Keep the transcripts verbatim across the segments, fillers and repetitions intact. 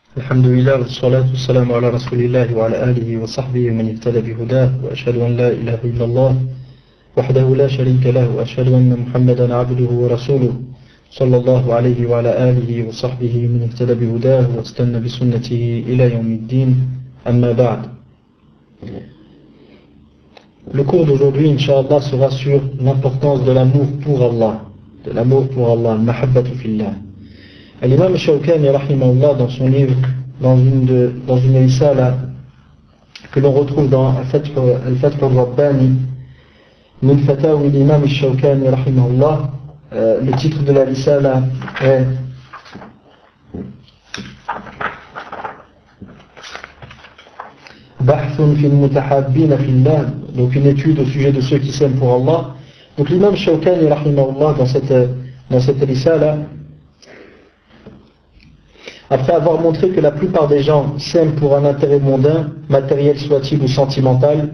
الحمد لله والصلاة والسلام على رسول الله وعلى آله وصحبه ومن اهتدى بهداه وأشهد أن لا إله إلا الله وحده لا شريك له وأشهد أن محمدا عبده ورسوله صلى الله عليه وعلى آله وصحبه من اهتدى بهداه واستنى بسنته إلى يوم الدين أما بعد. Le cours d'aujourd'hui, Inch'Allah, sera sur l'importance de l'amour pour Allah, de l'amour pour Allah, al-mahabbatu fillah. L'imam Shawkani, rahimahullah, dans son livre, dans une, de, dans une risala que l'on retrouve dans Al-Fath al-Rabbani, min fatawi l'imam Shawkani, rahimahullah, euh, le titre de la risala est Bahthun fil mutahabbina fillah, donc une étude au sujet de ceux qui s'aiment pour Allah. Donc l'imam Shawkani, rahimahullah, dans cette, dans cette risala, après avoir montré que la plupart des gens s'aiment pour un intérêt mondain, matériel soit-il ou sentimental,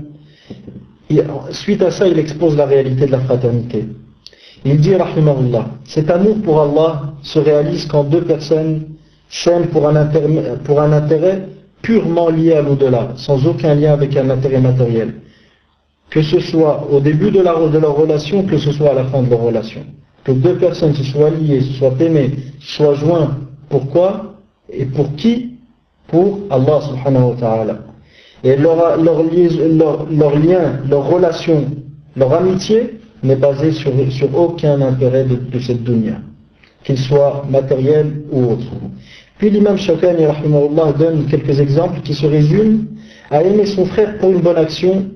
suite à ça, il expose la réalité de la fraternité. Il dit, rahimahullah, cet amour pour Allah se réalise quand deux personnes s'aiment pour un intérêt, pour un intérêt purement lié à l'au-delà, sans aucun lien avec un intérêt matériel. Que ce soit au début de, la, de leur relation, que ce soit à la fin de leur relation. Que deux personnes se soient liées, se soient aimées, se soient jointes. Pourquoi ? Et pour qui? Pour Allah subhanahu wa ta'ala. Et leur, leur, leur, leur lien, leur relation, leur amitié n'est basée sur, sur aucun intérêt de, de cette dunya, qu'il soit matériel ou autre. Puis l'imam Shawkani rahimahullah donne quelques exemples qui se résument à aimer son frère pour une bonne action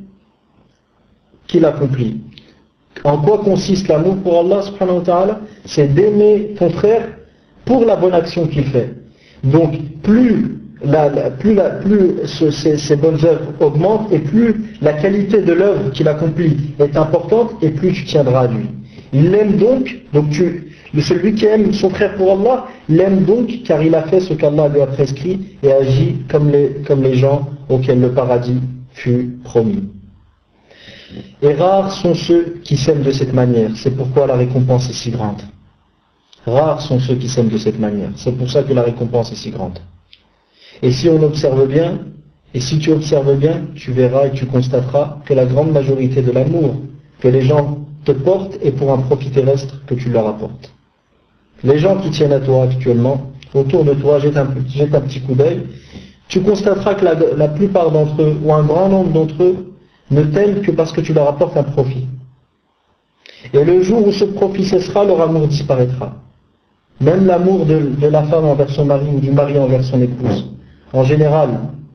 qu'il accomplit. En quoi consiste l'amour pour Allah subhanahu wa ta'ala? C'est d'aimer ton frère pour la bonne action qu'il fait. Donc plus, la, la, plus, la, plus ce, ces, ces bonnes œuvres augmentent et plus la qualité de l'œuvre qu'il accomplit est importante et plus tu tiendras à lui. Il l'aime donc, donc tu, celui qui aime son frère pour Allah, l'aime donc car il a fait ce qu'Allah lui a prescrit et agit comme les, comme les gens auxquels le paradis fut promis. Et rares sont ceux qui s'aiment de cette manière, c'est pourquoi la récompense est si grande. Rares sont ceux qui s'aiment de cette manière. C'est pour ça que la récompense est si grande. Et si on observe bien, et si tu observes bien, tu verras et tu constateras que la grande majorité de l'amour que les gens te portent est pour un profit terrestre que tu leur apportes. Les gens qui tiennent à toi actuellement, autour de toi, jette un, jette un petit coup d'œil, tu constateras que la, la plupart d'entre eux, ou un grand nombre d'entre eux, ne t'aiment que parce que tu leur apportes un profit. Et le jour où ce profit cessera, leur amour disparaîtra. Même l'amour de, de la femme envers son mari ou du mari envers son épouse. En général,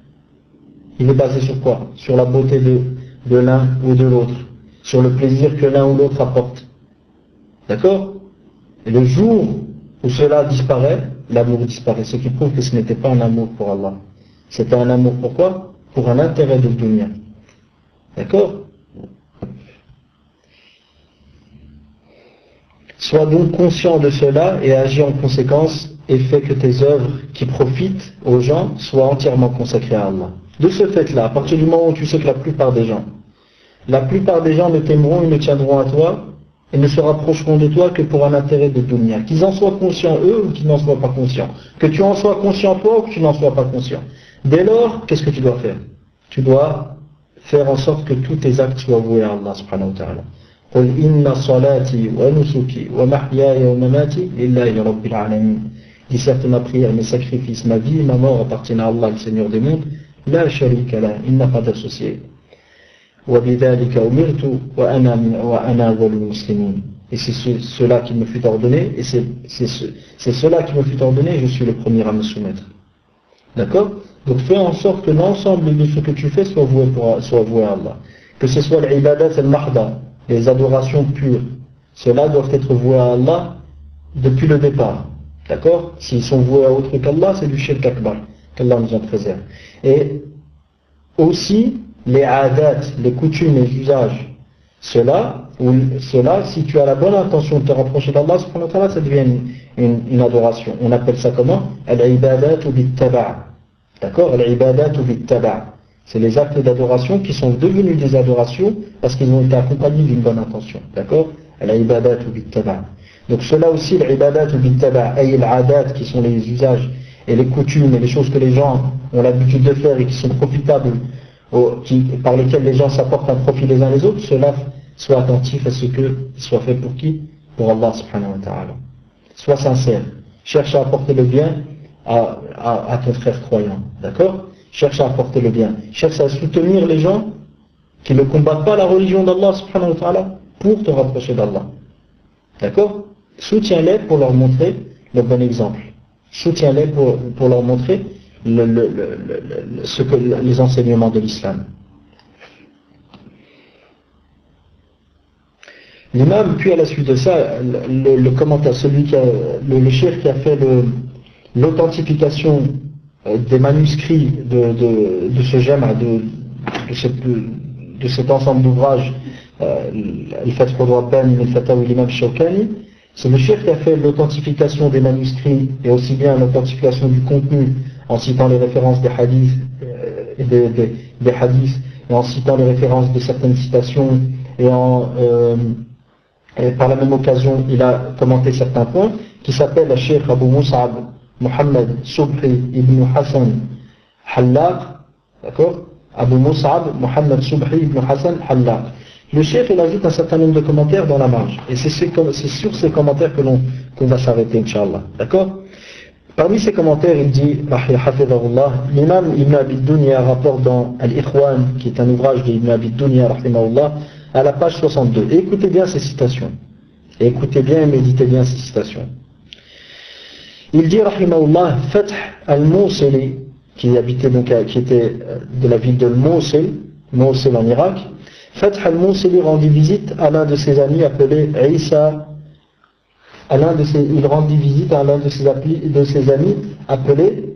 il est basé sur quoi? Sur la beauté de, de l'un ou de l'autre. Sur le plaisir que l'un ou l'autre apporte. D'accord? Et le jour où cela disparaît, l'amour disparaît. Ce qui prouve que ce n'était pas un amour pour Allah. C'était un amour pour quoi? Pour un intérêt de dunya. D'accord? Sois donc conscient de cela et agis en conséquence et fais que tes œuvres qui profitent aux gens soient entièrement consacrées à Allah. De ce fait-là, à partir du moment où tu sais que la plupart des gens, la plupart des gens ne t'aimeront et ne tiendront à toi et ne se rapprocheront de toi que pour un intérêt de dunya. Qu'ils en soient conscients eux ou qu'ils n'en soient pas conscients. Que tu en sois conscient toi ou que tu n'en sois pas conscient. Dès lors, qu'est-ce que tu dois faire? Tu dois faire en sorte que tous tes actes soient voués à Allah subhanahu wa ta'ala. قل إن صلاتي ونسكي ومحياي ومماتي لله رب العالمين. Dis certes ma prière, mes sacrifices, ma vie, ma mort appartiennent à Allah, le Seigneur des mondes. La sharika la, il n'a pas d'associé. وبذلك أمرت وأنا وأنا أول المسلمين. Et c'est ce, cela qui me fut ordonné, et c'est, c'est, ce, c'est cela qui me fut ordonné, je suis le premier à me soumettre. D'accord? Donc fais en sorte que l'ensemble de ce que tu fais soit voué, pour, soit voué à Allah. Que ce soit l'ibadat al-mahda, les adorations pures, ceux-là doivent être voués à Allah depuis le départ. D'accord? S'ils sont voués à autre qu'Allah, c'est du shirk akbar, qu'Allah nous en préserve. Et aussi, les adat, les coutumes, les usages, ceux-là, ou ceux-là, si tu as la bonne intention de te rapprocher d'Allah, subhanahu wa ta'ala, ça devient une, une, une adoration. On appelle ça comment? Al-ibadat ou bit-taba'. D'accord? Al-ibadat ou bit-taba'. C'est les actes d'adoration qui sont devenus des adorations parce qu'ils ont été accompagnés d'une bonne intention. D'accord? Al-ibadat ou bit-taba'. Donc cela aussi, l'ibadat ou bit-taba', ay al-adat, qui sont les usages et les coutumes et les choses que les gens ont l'habitude de faire et qui sont profitables, qui, par lesquelles les gens s'apportent un profit les uns les autres, cela soit attentif à ce que soit fait pour qui? Pour Allah subhanahu wa ta'ala. Sois sincère. Cherche à apporter le bien à, à, à ton frère croyant. D'accord? Cherche à apporter le bien. Cherche à soutenir les gens qui ne combattent pas la religion d'Allah subhanahu wa ta'ala pour te rapprocher d'Allah. D'accord? Soutiens-les pour leur montrer le bon exemple. Soutiens-les pour, pour leur montrer le, le, le, le, ce que, les enseignements de l'islam. L'imam, puis à la suite de ça, le, le commentaire, celui qui a, le, le cheikh qui a fait l'authentification des manuscrits de, de, de ce jama, de, de, cette, de, de cet ensemble d'ouvrages, Al-Fath al-Rabbani, Al-Fatawi l'imam Shawkani, c'est le cheikh qui a fait l'authentification des manuscrits et aussi bien l'authentification du contenu en citant les références des hadiths, euh, des, des, des hadiths et en citant les références de certaines citations et en euh, et par la même occasion il a commenté certains points, qui s'appelle le cheikh Abu Mus'ab Muhammad Subhi ibn Hassan Hallaq, d'accord, Abu Mus'ab Muhammad Subhi ibn Hassan Hallaq. Le cheikh il ajoute un certain nombre de commentaires dans la marge, et c'est sur ces commentaires que l'on qu'on va s'arrêter, Inch'Allah, d'accord. Parmi ces commentaires, il dit, l'imam Ibn Abi Dunya rapporte dans Al-Ikhwan, qui est un ouvrage d'Ibn Abi Dunya, rahimahullah, à la page soixante-deux. Et écoutez bien ces citations. Et écoutez bien et méditez bien ces citations. Il dit, rahimahullah, Fath al-Mawsili, qui habitait donc, qui était de la ville de Mawsil, Mawsil en Irak, Fath al-Mawsili rendit visite à l'un de ses amis appelé Isa. À l'un de ses, il rendit visite à l'un de ses, de ses amis appelé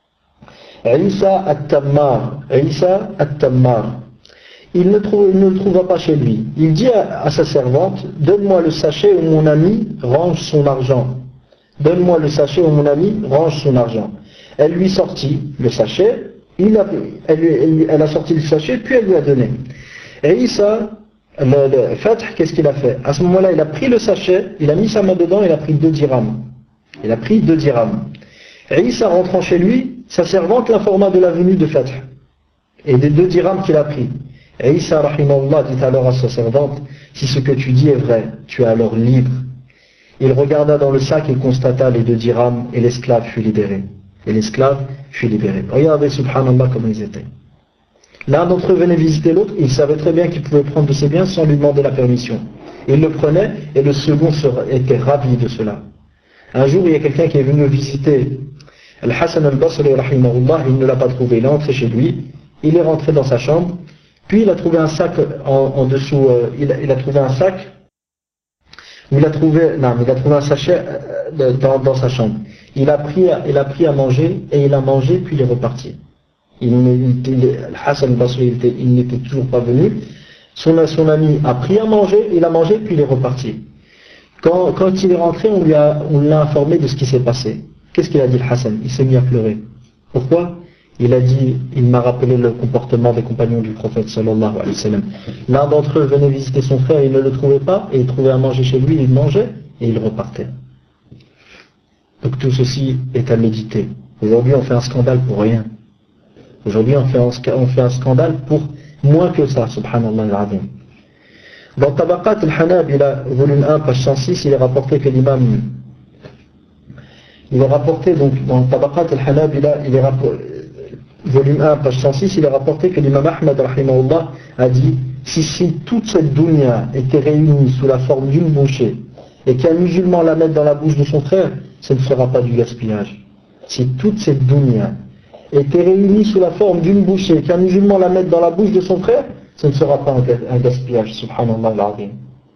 Isa at-Tammar. Isa at-Tammar. Il ne, trouve, il ne le trouva pas chez lui. Il dit à, à sa servante, donne-moi le sachet où mon ami range son argent. Donne-moi le sachet où mon ami range son argent. Elle lui sortit le sachet, il a, elle, elle, elle a sorti le sachet, puis elle lui a donné. Et Isa, le, le Fath, qu'est-ce qu'il a fait? À ce moment-là, il a pris le sachet, il a mis sa main dedans, il a pris deux dirhams. Il a pris deux dirhams. Et Isa, rentrant chez lui, sa servante l'informa de la venue de Fath et des deux dirhams qu'il a pris. Et Isa, rahimahullah, dit alors à sa servante, si ce que tu dis est vrai, tu es alors libre. Il regarda dans le sac et constata les deux dirhams, et l'esclave fut libéré. Et l'esclave fut libéré. Regardez, subhanallah, comment ils étaient. L'un d'entre eux venait visiter l'autre, il savait très bien qu'il pouvait prendre de ses biens sans lui demander la permission. Il le prenait, et le second était ravi de cela. Un jour, il y a quelqu'un qui est venu visiter Al-Hassan al-Basri, rahimahullah, il ne l'a pas trouvé. Il est entré chez lui, il est rentré dans sa chambre, puis il a trouvé un sac en, en dessous, euh, il, a, il a trouvé un sac, il a trouvé, non, il a trouvé un sachet euh, dans, dans sa chambre. Il a pris, il a pris à manger, et il a mangé, puis il est reparti. Il, il, il, Hassan al-Basri, il, il n'était toujours pas venu. Son, son ami a pris à manger, il a mangé, puis il est reparti. Quand, quand il est rentré, on lui a, on l'a informé de ce qui s'est passé. Qu'est-ce qu'il a dit, le Hassan? Il s'est mis à pleurer. Pourquoi? Il a dit, il m'a rappelé le comportement des compagnons du prophète sallallahu alayhi wa sallam. L'un d'entre eux venait visiter son frère, il ne le trouvait pas, et il trouvait à manger chez lui, il mangeait, et il repartait. Donc tout ceci est à méditer. Aujourd'hui, on fait un scandale pour rien. Aujourd'hui, on fait, un, on fait un scandale pour moins que ça, subhanallah al-azim. Dans Tabaqat al-Hanabila, volume un, page cent six, il est rapporté que l'imam, il est rapporté, donc, dans Tabaqat al-Hanabila, il est rapporté, volume un, page cent six, il est rapporté que l'imam Ahmad, rahimahullah, a dit, si, si toute cette dunya était réunie sous la forme d'une bouchée, et qu'un musulman la mette dans la bouche de son frère, ce ne sera pas du gaspillage. Si toute cette dunya était réunie sous la forme d'une bouchée, qu'un musulman la mette dans la bouche de son frère, ce ne sera pas un gaspillage, subhanallah al-azim.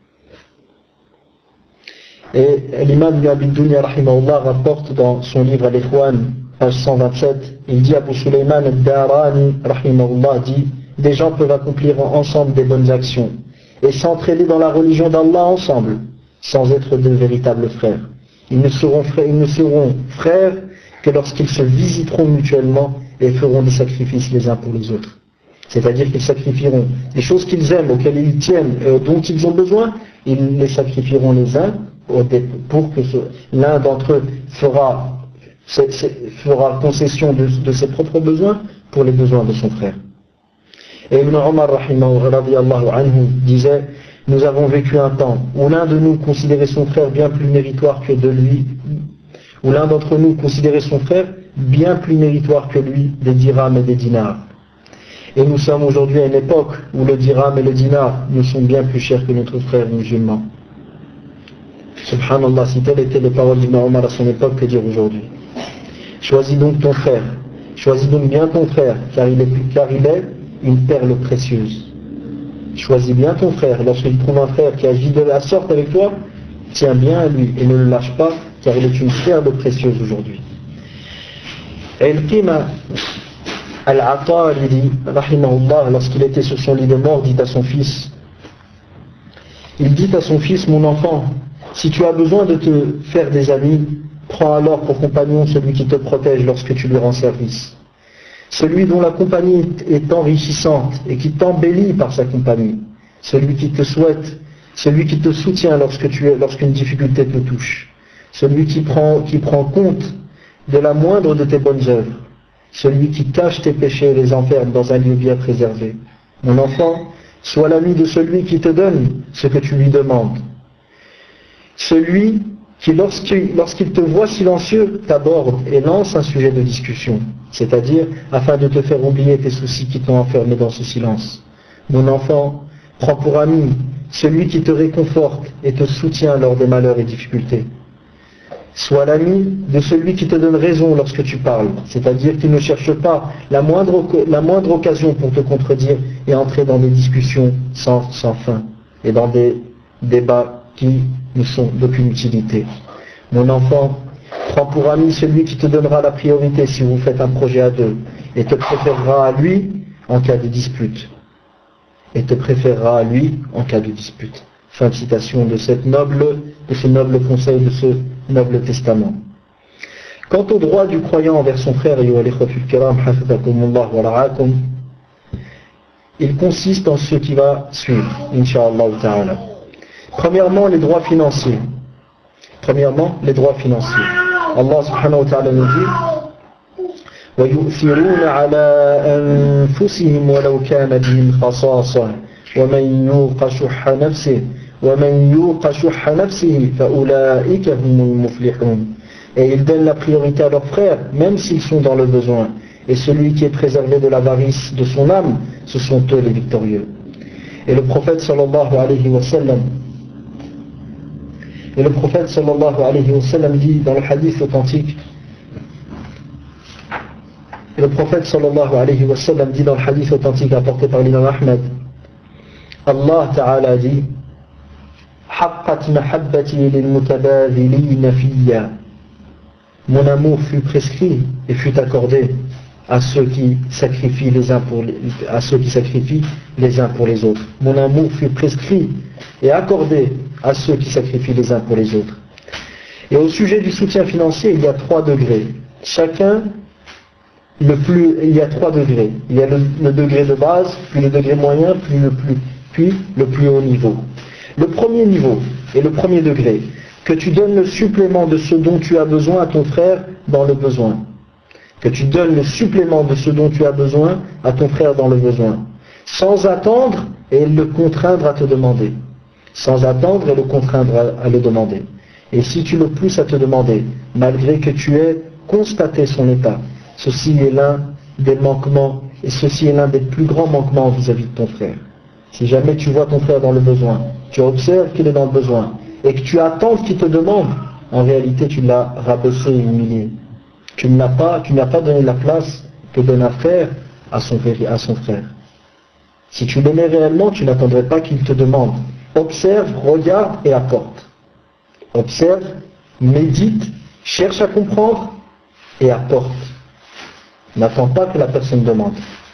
Et l'imam Ibn Abi Dunya, rahimahullah, rapporte dans son livre Al-Ikhwan, page cent vingt-sept, il dit, Abu Sulaiman al-Darani, rahimahullah, dit, des gens peuvent accomplir ensemble des bonnes actions, et s'entraider dans la religion d'Allah ensemble, sans être de véritables frères. Ils ne seront frères, ils ne seront frères que lorsqu'ils se visiteront mutuellement et feront des sacrifices les uns pour les autres. C'est-à-dire qu'ils sacrifieront les choses qu'ils aiment, auxquelles ils tiennent, euh, dont ils ont besoin, ils les sacrifieront les uns pour que l'un d'entre eux fera, c'est, c'est, fera concession de, de ses propres besoins pour les besoins de son frère. Et Ibn Omar radiyallahu anhu disait, nous avons vécu un temps où l'un de nous considérait son frère bien plus méritoire que de lui, où l'un d'entre nous considérait son frère bien plus méritoire que lui des dirhams et des dinars. Et nous sommes aujourd'hui à une époque où le dirham et le dinar nous sont bien plus chers que notre frère musulman. Subhanallah, si telles étaient les paroles d'Ibn Omar à son époque, que dire aujourd'hui? Choisis donc ton frère, choisis donc bien ton frère, car il est, car il est une perle précieuse. Choisis bien ton frère, lorsqu'il trouve un frère qui agit de la sorte avec toi, tiens bien à lui et ne le lâche pas, car il est une perle précieuse aujourd'hui. Et il qima Al-Ata, il dit, rahimahullah, lorsqu'il était sur son lit de mort, dit à son fils, il dit à son fils, mon enfant, si tu as besoin de te faire des amis, prends alors pour compagnon celui qui te protège lorsque tu lui rends service. Celui dont la compagnie est enrichissante et qui t'embellit par sa compagnie. Celui qui te souhaite, celui qui te soutient lorsque tu es, lorsqu'une difficulté te touche. Celui qui prend, qui prend compte de la moindre de tes bonnes œuvres. Celui qui cache tes péchés et les enferme dans un lieu bien préservé. Mon enfant, sois l'ami de celui qui te donne ce que tu lui demandes. Celui qui, lorsqu'il, lorsqu'il te voit silencieux, t'aborde et lance un sujet de discussion, c'est-à-dire afin de te faire oublier tes soucis qui t'ont enfermé dans ce silence. Mon enfant, prends pour ami celui qui te réconforte et te soutient lors des malheurs et difficultés. Sois l'ami de celui qui te donne raison lorsque tu parles, c'est-à-dire qu'il ne cherche pas la moindre, la moindre occasion pour te contredire et entrer dans des discussions sans, sans fin et dans des débats qui ne sont d'aucune utilité. Mon enfant, prends pour ami celui qui te donnera la priorité si vous faites un projet à deux et te préférera à lui en cas de dispute. Et te préférera à lui en cas de dispute. Fin de citation de, cette noble, de ce noble conseil, de ce noble testament. Quant au droit du croyant envers son frère, il consiste en ce qui va suivre, Inch'Allah ta'ala. Premièrement, les droits financiers. Premièrement, les droits financiers. Allah subhanahu wa ta'ala nous dit وَيُؤْثِرُونَ عَلَىٰ أَنفُسِهِمْ وَلَوْ كَانَ بِهِمْ خَصَاصَةٌ وَمَنْ يُوقَ شُحَّ نَفْسِهِ وَمَنْ يُوقَ شُحَّ نَفْسِهِ فَأُولَٰئِكَ هُمُ الْمُفْلِحُونَ. Et ils donnent la priorité à leurs frères, même s'ils sont dans le besoin. Et celui qui est préservé de l'avarice de son âme, ce sont eux les victorieux. Et le prophète sallallahu alayhi wa sallam Et le prophète sallallahu alayhi wa sallam dit dans le hadith authentique, et le prophète sallallahu alayhi wa sallam dit dans le hadith authentique apporté par l'imam Ahmed, Allah ta'ala dit, haqqat mahabbati lil mutabadhilina fiyya. Mon amour fut prescrit et fut accordé à ceux qui sacrifient les uns pour les, à ceux qui sacrifient les uns pour les autres. Mon amour fut prescrit et accordé à ceux qui sacrifient les uns pour les autres. Et au sujet du soutien financier, il y a trois degrés. Chacun, le plus, il y a trois degrés. Il y a le, le degré de base, puis le degré moyen, puis le plus, puis le plus haut niveau. Le premier niveau et le premier degré, que tu donnes le supplément de ce dont tu as besoin à ton frère dans le besoin. Que tu donnes le supplément de ce dont tu as besoin à ton frère dans le besoin. Sans attendre et le contraindre à te demander. Sans attendre et le contraindre à, à le demander. Et si tu le pousses à te demander, malgré que tu aies constaté son état, ceci est l'un des manquements, et ceci est l'un des plus grands manquements vis-à-vis de ton frère. Si jamais tu vois ton frère dans le besoin, tu observes qu'il est dans le besoin, et que tu attends qu'il te demande, en réalité tu l'as rabaissé et humilié. Tu n'as pas, tu n'as pas donné la place que donne un frère à son, à son frère. Si tu l'aimais réellement, tu n'attendrais pas qu'il te demande. Observe, regarde et apporte. Observe, médite, cherche à comprendre et apporte. N'attends pas que la personne demande.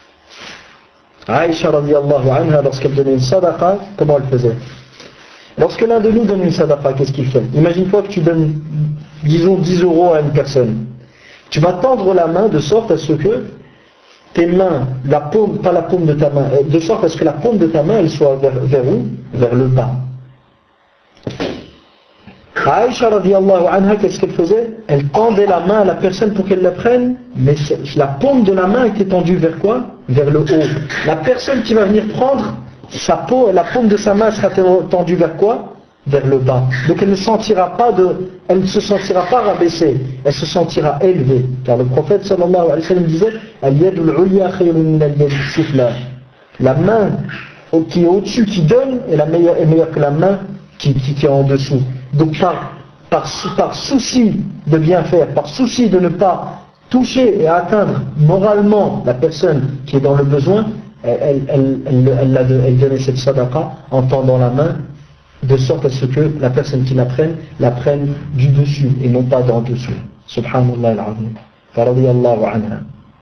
Aïcha radiyallahu anha, lorsqu'elle donnait une sadaqa, comment elle faisait? Lorsque l'un de nous donne une sadaqa, qu'est-ce qu'il fait? Imagine-toi que tu donnes, disons, dix euros à une personne. Tu vas tendre la main de sorte à ce que tes mains, la paume, pas la paume de ta main, de sorte à ce que la paume de ta main, elle soit vers, vers où? Vers le bas. Aïcha radiallahu anha, qu'est-ce qu'elle faisait? Elle tendait la main à la personne pour qu'elle la prenne, mais la paume de la main était tendue vers quoi? Vers le haut. La personne qui va venir prendre, sa peau, la paume de sa main sera tendue vers quoi? Vers le bas. Donc elle ne sentira pas de, elle ne se sentira pas rabaissée, elle se sentira élevée. Car le prophète sallallahu alayhi wa sallam disait, Al-yadul ulya khayrun min al-yadis sufla. La main qui est au-dessus, qui donne, est, la meilleure, est meilleure que la main qui, qui, qui est en dessous. Donc par, par, par souci de bien faire, par souci de ne pas toucher et atteindre moralement la personne qui est dans le besoin, elle, elle, elle, elle, elle, elle donnait cette sadaqa en tendant la main, de sorte à ce que la personne qui la prenne, la prenne du dessus et non pas d'en dessous. Subhanallah al-azim. Radiyallahu anha.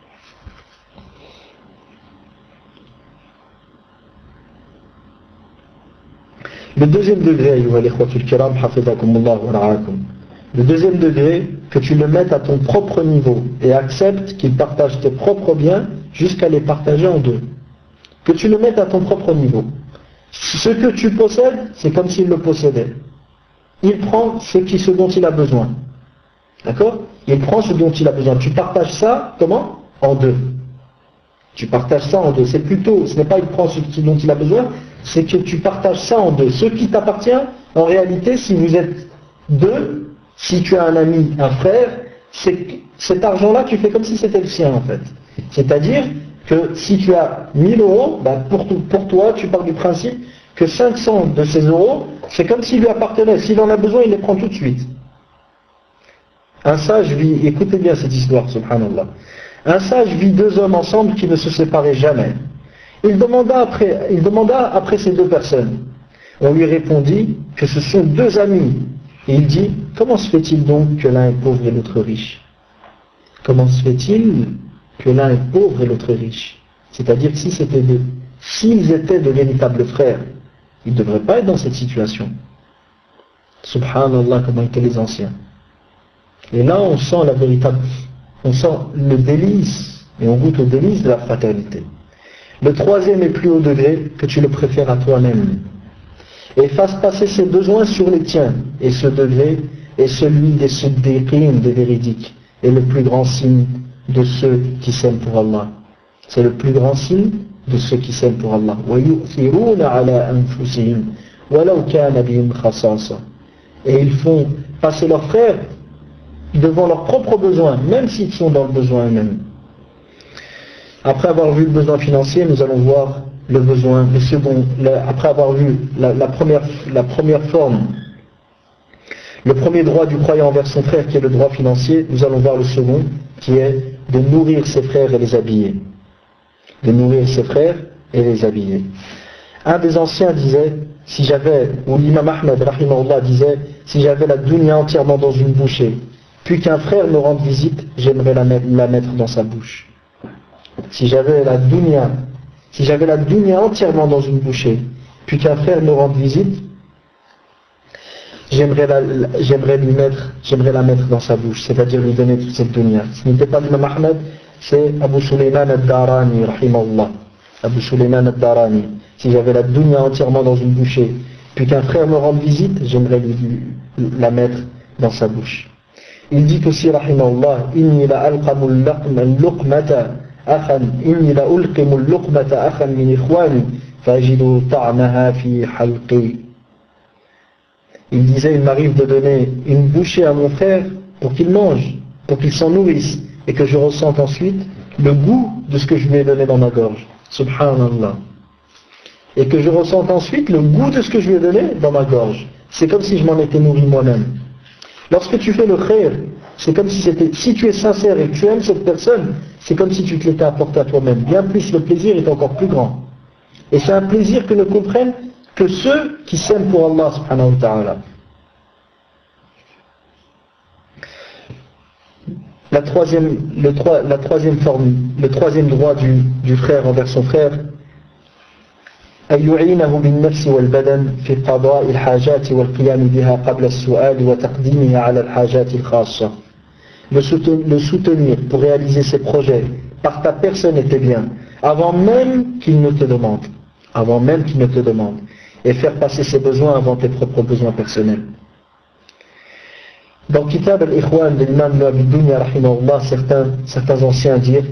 Le deuxième degré, le deuxième degré, que tu le mettes à ton propre niveau et accepte qu'il partage tes propres biens jusqu'à les partager en deux. Que tu le mettes à ton propre niveau. Ce que tu possèdes, c'est comme s'il le possédait. Il prend ce, qui, ce dont il a besoin. D'accord? Il prend ce dont il a besoin. Tu partages ça, comment? En deux. Tu partages ça en deux. C'est plutôt, ce n'est pas il prend ce dont il a besoin, c'est que tu partages ça en deux. Ce qui t'appartient, en réalité, si vous êtes deux, si tu as un ami, un frère, c'est cet argent-là, tu fais comme si c'était le sien, en fait. C'est-à-dire que si tu as mille euros, ben pour, pour toi, tu pars du principe que cinq cents de ces euros, c'est comme s'il lui appartenait. S'il en a besoin, il les prend tout de suite. Un sage vit, écoutez bien cette histoire, subhanallah. Un sage vit deux hommes ensemble qui ne se séparaient jamais. Il demanda après, il demanda après ces deux personnes. On lui répondit que ce sont deux amis. Et il dit, comment se fait-il donc que l'un est pauvre et l'autre riche? Comment se fait-il que l'un est pauvre et l'autre riche? C'est-à-dire que si c'était deux, s'ils étaient de véritables frères, ils ne devraient pas être dans cette situation. Subhanallah, comment étaient les anciens. Et là, on sent la véritable, on sent le délice, et on goûte au délice de la fraternité. Le troisième et plus haut degré, que tu le préfères à toi-même. Et fasse passer ses besoins sur les tiens. Et ce degré est celui des siddiqines, des véridiques, et le plus grand signe de ceux qui s'aiment pour Allah. C'est le plus grand signe de ceux qui s'aiment pour Allah. Et ils font passer leurs frères devant leurs propres besoins, même s'ils sont dans le besoin eux-mêmes. Après avoir vu le besoin financier, nous allons voir le besoin, le second, le, après avoir vu la, la, première, la première forme, le premier droit du croyant envers son frère qui est le droit financier, nous allons voir le second qui est de nourrir ses frères et les habiller. De nourrir ses frères et les habiller. Un des anciens disait, si j'avais, ou l'imam Ahmed rahimahullah disait, si j'avais la dunya entièrement dans une bouchée, puis qu'un frère me rende visite, j'aimerais la, la mettre dans sa bouche. Si j'avais la dunya, si j'avais la dunya entièrement dans une bouchée, puis qu'un frère me rende visite, j'aimerais la, j'aimerais lui mettre, j'aimerais la mettre dans sa bouche, c'est-à-dire lui donner toute cette dunya. Ce n'était pas l'imam Ahmed, c'est Abu Sulayman al-Darani, rahimahullah. Abu Sulayman al-Darani. Si j'avais la dunya entièrement dans une bouchée, puis qu'un frère me rende visite, j'aimerais lui, lui la mettre dans sa bouche. Il dit aussi, rahimahullah, inni la alqamu al-luqmata akhan, inni la ulqimu al-luqmata akhan min ikhwani, fajidu ta'naha fi halqi. Il disait, il m'arrive de donner une bouchée à mon frère pour qu'il mange, pour qu'il s'en nourrisse, et que je ressente ensuite le goût de ce que je lui ai donné dans ma gorge. Subhanallah. Et que je ressente ensuite le goût de ce que je lui ai donné dans ma gorge. C'est comme si je m'en étais nourri moi-même. Lorsque tu fais le khair, c'est comme si c'était, si tu es sincère et que tu aimes cette personne, c'est comme si tu te l'étais apporté à toi-même. Bien plus, le plaisir est encore plus grand. Et c'est un plaisir que ne comprennent que ceux qui s'aiment pour Allah subhanahu wa ta'ala. La troisième, le, la troisième forme, le troisième droit du, du frère envers son frère, أن يعينه بالنفس والبدن في قضاء الحاجات والقيام بها قبل السؤال وتقديمها على الحاجات الخاصة. Le soutenir pour réaliser ses projets par ta personne et tes biens, avant même qu'il ne te demande, avant même qu'il ne te demande, et faire passer ses besoins avant tes propres besoins personnels. Dans Kitab al-Ikhwan de l'imam Ibn Abi Dunya, rahimahullah, certains, certains anciens dirent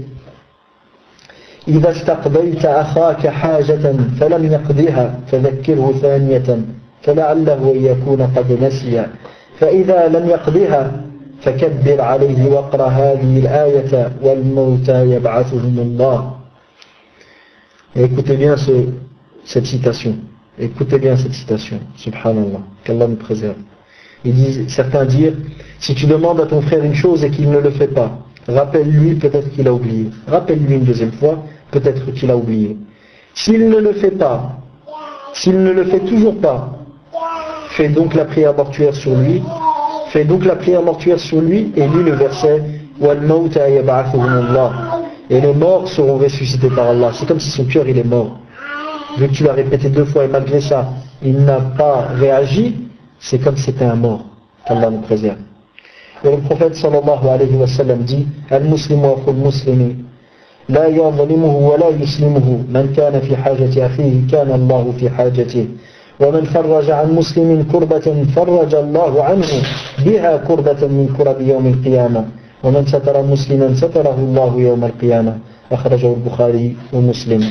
إذا استقضيت أخاك حاجة فلم يقضها فذكره ثانية فلعله أن يكون قد نسي فإذا لم يقضها فكبر عليه واقرأ هذه الآية والموتى يبعثهم الله. Et écoutez bien ce, cette citation. Écoutez bien cette citation. Subhanallah. Qu'Allah nous préserve. Ils disent, certains dirent, si tu demandes à ton frère une chose et qu'il ne le fait pas, rappelle-lui, peut-être qu'il a oublié. Rappelle-lui une deuxième fois, peut-être qu'il a oublié. S'il ne le fait pas, s'il ne le fait toujours pas, fais donc la prière mortuaire sur lui, fais donc la prière mortuaire sur lui et lis le verset وَالْمَوْتَ يَبْعَثُهُمُ اللَّهُ. Et les morts seront ressuscités par Allah. C'est comme si son cœur il est mort. Vu que tu l'as répété deux fois et malgré ça, il n'a pas réagi, c'est comme si c'était un mort. Qu'Allah nous préserve. Et le prophète sallallahu alayhi wa sallam dit Al-Muslimu akhul muslimi la yadhlimuhu wa la yuslimuhu man kana fi hajati akhihi kana Allahu fi hajatihi wa man farraja an muslimin kurbatan farraja Allahu anhu biha kurbatan min kurabi yawm al-qiyamah wa man satara musliman satarahu Allahu yawm al-qiyamah akhrajahu al-Bukhari wa Muslim.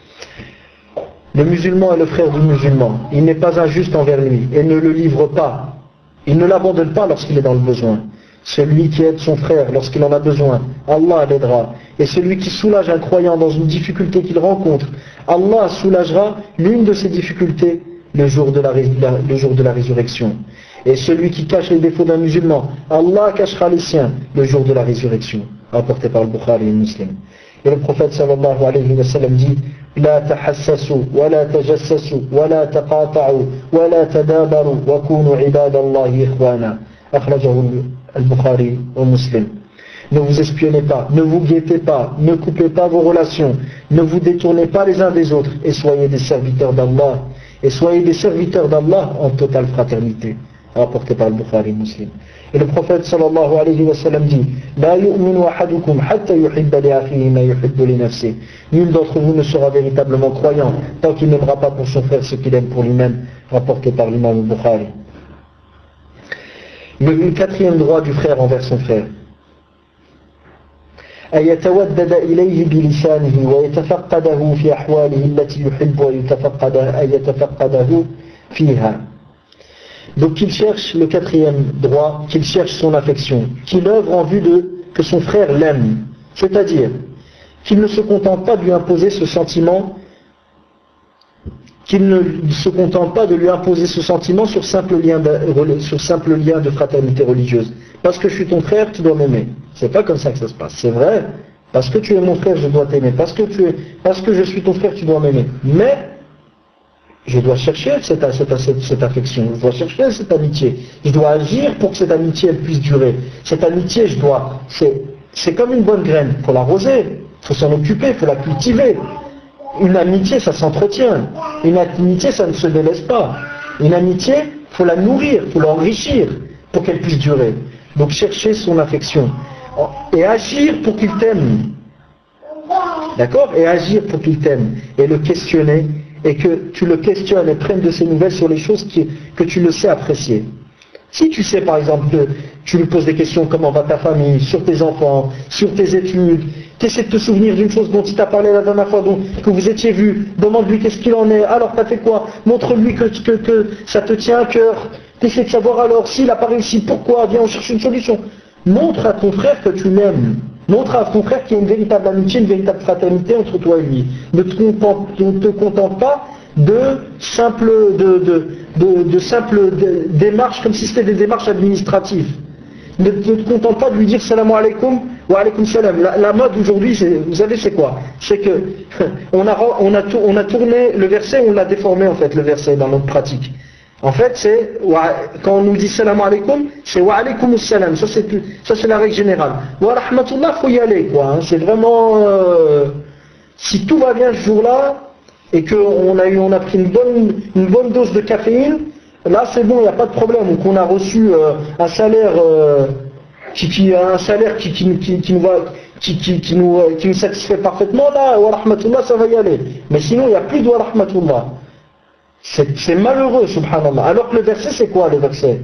Le musulman est le frère du musulman. Il n'est pas injuste envers lui et ne le livre pas. Il ne l'abandonne pas lorsqu'il est dans le besoin. Celui qui aide son frère lorsqu'il en a besoin, Allah l'aidera. Et celui qui soulage un croyant dans une difficulté qu'il rencontre, Allah soulagera l'une de ses difficultés le jour de la, le jour de la résurrection. Et celui qui cache les défauts d'un musulman, Allah cachera les siens le jour de la résurrection. Rapporté par le Bukhari et Muslim. Et le prophète sallallahu alayhi wa sallam dit لا تحسسوا ولا تجسسوا ولا تقاطعوا ولا تدابروا وكونوا عباد الله إخوانا أخرجه البخاري ومسلم. Ne vous espionnez pas, ne vous guettez pas, ne coupez pas vos relations, ne vous détournez pas les uns des autres et soyez des serviteurs d'Allah et soyez des serviteurs d'Allah en totale fraternité. Rapporté par le Bukhari Muslim. Et le prophète sallallahu alayhi wa sallam dit La yu'minu ahadukum hatta yuhibba li akhihi ma yuhibbu li nafsihi. Nul d'entre vous ne sera véritablement croyant tant qu'il n'aimera pas pour son frère ce qu'il aime pour lui-même. Rapporté par l'imam Bukhari. Le, le quatrième droit du frère envers son frère. أن يتودد إليه بلسانه ويتفقده في أحواله التي يحب أن يتفقده فيها. Donc qu'il cherche, le quatrième droit, qu'il cherche son affection, qu'il œuvre en vue de que son frère l'aime. C'est-à-dire qu'il ne se contente pas de lui imposer ce sentiment, qu'il ne se contente pas de lui imposer ce sentiment sur simple lien de, sur simple lien de fraternité religieuse. Parce que je suis ton frère, tu dois m'aimer. C'est pas comme ça que ça se passe. C'est vrai, parce que tu es mon frère, je dois t'aimer. Parce que tu es, parce que je suis ton frère, tu dois m'aimer. Mais je dois chercher cette, cette, cette, cette affection, je dois chercher cette amitié, je dois agir pour que cette amitié elle puisse durer. Cette amitié, je dois, c'est, c'est comme une bonne graine, il faut l'arroser, il faut s'en occuper, il faut la cultiver. Une amitié, ça s'entretient. Une amitié, ça ne se délaisse pas. Une amitié, il faut la nourrir, il faut l'enrichir pour qu'elle puisse durer. Donc chercher son affection et agir pour qu'il t'aime. D'accord ? Et agir pour qu'il t'aime et le questionner. Et que tu le questionnes et prennes de ses nouvelles sur les choses qui, que tu le sais apprécier. Si tu sais par exemple que tu lui poses des questions, comment va ta famille, sur tes enfants, sur tes études, tu essaies de te souvenir d'une chose dont il t'a parlé la dernière fois, dont, que vous étiez vu, demande-lui qu'est-ce qu'il en est, alors t'as fait quoi, montre-lui que, que, que ça te tient à cœur, tu essaies de savoir alors s'il n'a pas réussi, pourquoi, viens on cherche une solution. Montre à ton frère que tu l'aimes. Montre à ton frère qu'il y a une véritable amitié, une véritable fraternité entre toi et lui. Ne te contente, ne te contente pas de simples de, de, de, de simple de, démarches comme si c'était des démarches administratives. Ne, ne te contente pas de lui dire salam alaikum wa alaikum salam. La, la mode aujourd'hui, vous savez c'est quoi? C'est que on a, on, a, on a tourné le verset, on l'a déformé en fait le verset dans notre pratique. En fait, c'est quand on nous dit salam alaikum, c'est wa alaikum salam. Ça c'est ça c'est la règle générale. Wa rahmatullah, faut y aller quoi. Hein. C'est vraiment euh, si tout va bien ce jour-là et qu'on a eu on a pris une bonne une bonne dose de caféine, là c'est bon, il n'y a pas de problème. Donc on a reçu euh, un salaire euh, qui, qui un salaire qui qui, qui, qui nous va qui, qui, qui nous qui nous satisfait parfaitement. Là, wa rahmatullah, ça va y aller. Mais sinon il n'y a plus de wa rahmatullah. C'est, c'est malheureux, subhanallah. Alors que le verset, c'est quoi le verset?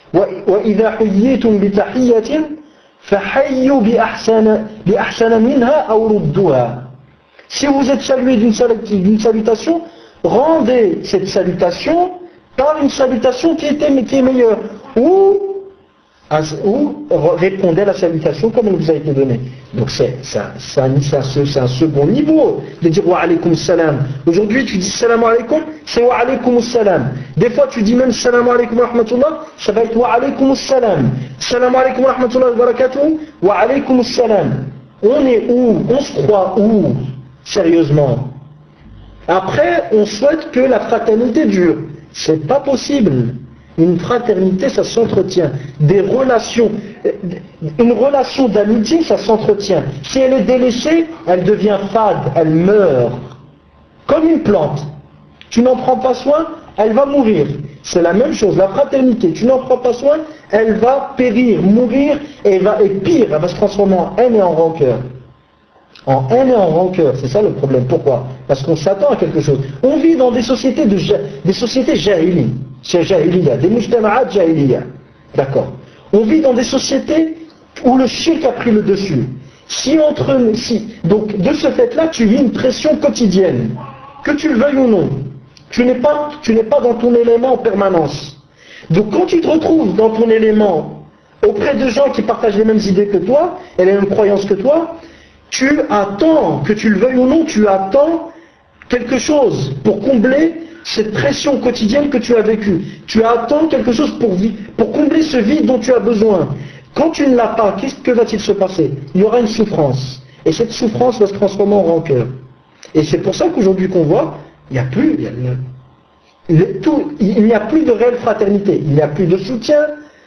وإذا حييتم بتحية فحيوا بأحسن بأحسن منها أو ردوها. Si vous êtes salué d'une salutation, rendez cette salutation par une salutation qui était qui est meilleure, ou, ou répondez à la salutation comme elle vous a été donnée. Donc c'est un, un second niveau de dire wa alaykum salam. Aujourd'hui tu dis salam alaykum, c'est wa alaykum salam. Des fois tu dis même salam alaykum wa rahmatullah, ça va être wa alaykum salam. Salam alaykum wa rahmatullah wa barakatuh, wa alaykum salam. On est où? On se croit où? Sérieusement. Après, on souhaite que la fraternité dure. C'est pas possible. Une fraternité, ça s'entretient. Des relations, une relation d'amitié, ça s'entretient. Si elle est délaissée, elle devient fade, elle meurt. Comme une plante. Tu n'en prends pas soin, elle va mourir. C'est la même chose. La fraternité, tu n'en prends pas soin, elle va périr, mourir, et, va, et pire, elle va se transformer en haine et en rancœur. En haine et en rancœur, c'est ça le problème. Pourquoi? Parce qu'on s'attend à quelque chose. On vit dans des sociétés de des sociétés jahili, c'est jahiliya, des mujtama'at jahiliya. D'accord. On vit dans des sociétés où le shirk a pris le dessus. Si entre si donc de ce fait-là, tu vis une pression quotidienne, que tu le veuilles ou non. Tu n'es pas tu n'es pas dans ton élément en permanence. Donc quand tu te retrouves dans ton élément auprès de gens qui partagent les mêmes idées que toi et les mêmes croyances que toi, tu attends, que tu le veuilles ou non, tu attends quelque chose pour combler cette pression quotidienne que tu as vécue. Tu attends quelque chose pour, pour combler ce vide dont tu as besoin. Quand tu ne l'as pas, qu'est-ce que va-t-il se passer? Il y aura une souffrance. Et cette souffrance va se transformer en rancœur. Et c'est pour ça qu'aujourd'hui qu'on voit, il n'y a plus, il y a, le, tout, il n'y a plus de réelle fraternité, il n'y a plus de soutien,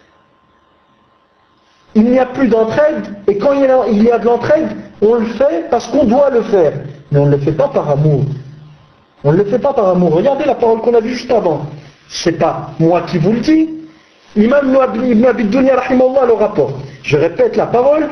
il n'y a plus d'entraide, et quand il y a, il y a de l'entraide, on le fait parce qu'on doit le faire. Mais on ne le fait pas par amour. On ne le fait pas par amour. Regardez la parole qu'on a vue juste avant. C'est pas moi qui vous le dis. L'imam Ibn Abi Dunya rahimahullah le rapporte. Je répète la parole.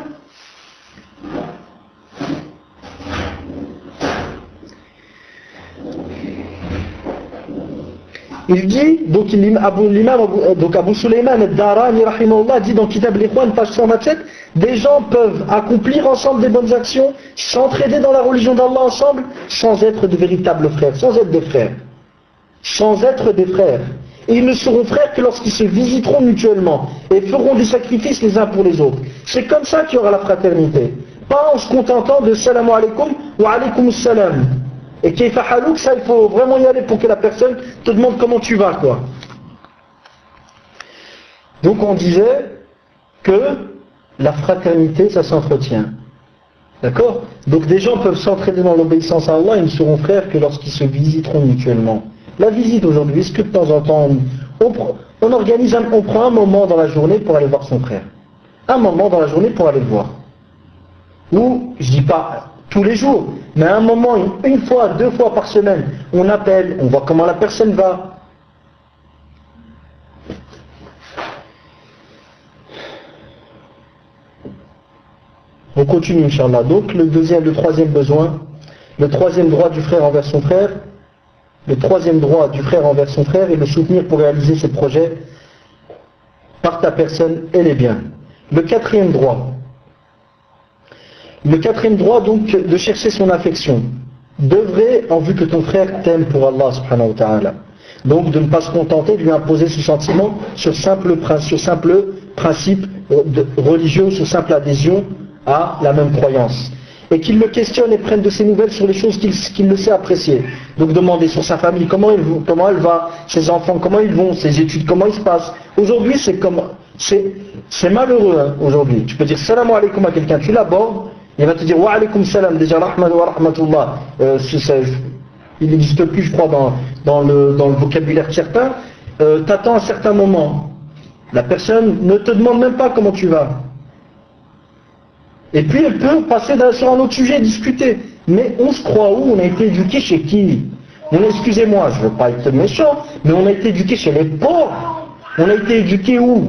Il dit, donc l'imam donc Abu Sulayman al-Darani rahimahullah dit dans Kitab al-Ikhwan, page cent vingt-sept, des gens peuvent accomplir ensemble des bonnes actions, s'entraider dans la religion d'Allah ensemble, sans être de véritables frères, sans être des frères. Sans être des frères. Et ils ne seront frères que lorsqu'ils se visiteront mutuellement et feront des sacrifices les uns pour les autres. C'est comme ça qu'il y aura la fraternité. Pas en se contentant de salam alaykum wa alaykum salam. Et kayfa halouk, ça il faut vraiment y aller pour que la personne te demande comment tu vas, quoi. Donc on disait que la fraternité, ça s'entretient. D'accord? Donc des gens peuvent s'entraider dans l'obéissance à Allah, ils ne seront frères que lorsqu'ils se visiteront mutuellement. La visite aujourd'hui, est-ce que de temps en temps, on, on organise, un, on prend un moment dans la journée pour aller voir son frère? Un moment dans la journée pour aller le voir. Ou, je dis pas tous les jours, mais à un moment, une, une fois, deux fois par semaine, on appelle, on voit comment la personne va. On continue, Inch'Allah. Donc, le deuxième, le troisième besoin, le troisième droit du frère envers son frère, le troisième droit du frère envers son frère est de le soutenir pour réaliser ses projets par ta personne et les biens. Le quatrième droit, le quatrième droit donc de chercher son affection, d'œuvrer en vue que ton frère t'aime pour Allah subhanahu wa ta'ala. Donc de ne pas se contenter de lui imposer ce sentiment sur simple, sur simple principe religieux, sur simple adhésion à la même croyance. Et qu'il le questionne et prenne de ses nouvelles sur les choses qu'il qu'il le sait apprécier. Donc demander sur sa famille, comment, il, comment elle va, ses enfants, comment ils vont, ses études, comment ils se passent. Aujourd'hui, c'est comme, c'est malheureux, hein, aujourd'hui. Tu peux dire salam alaykoum à quelqu'un, tu l'abordes, il va te dire wa alaykoum salam, déjà rahmat wa rahmatullah. Euh, il n'existe plus, je crois, dans, dans, le, dans le vocabulaire de certains. Euh, T'attends un certain moment. La personne ne te demande même pas comment tu vas. Et puis elle peut passer sur un autre sujet, discuter. Mais on se croit où? On a été éduqué chez qui? Excusez-moi, je ne veux pas être méchant, mais on a été éduqué chez les pauvres. On a été éduqué où?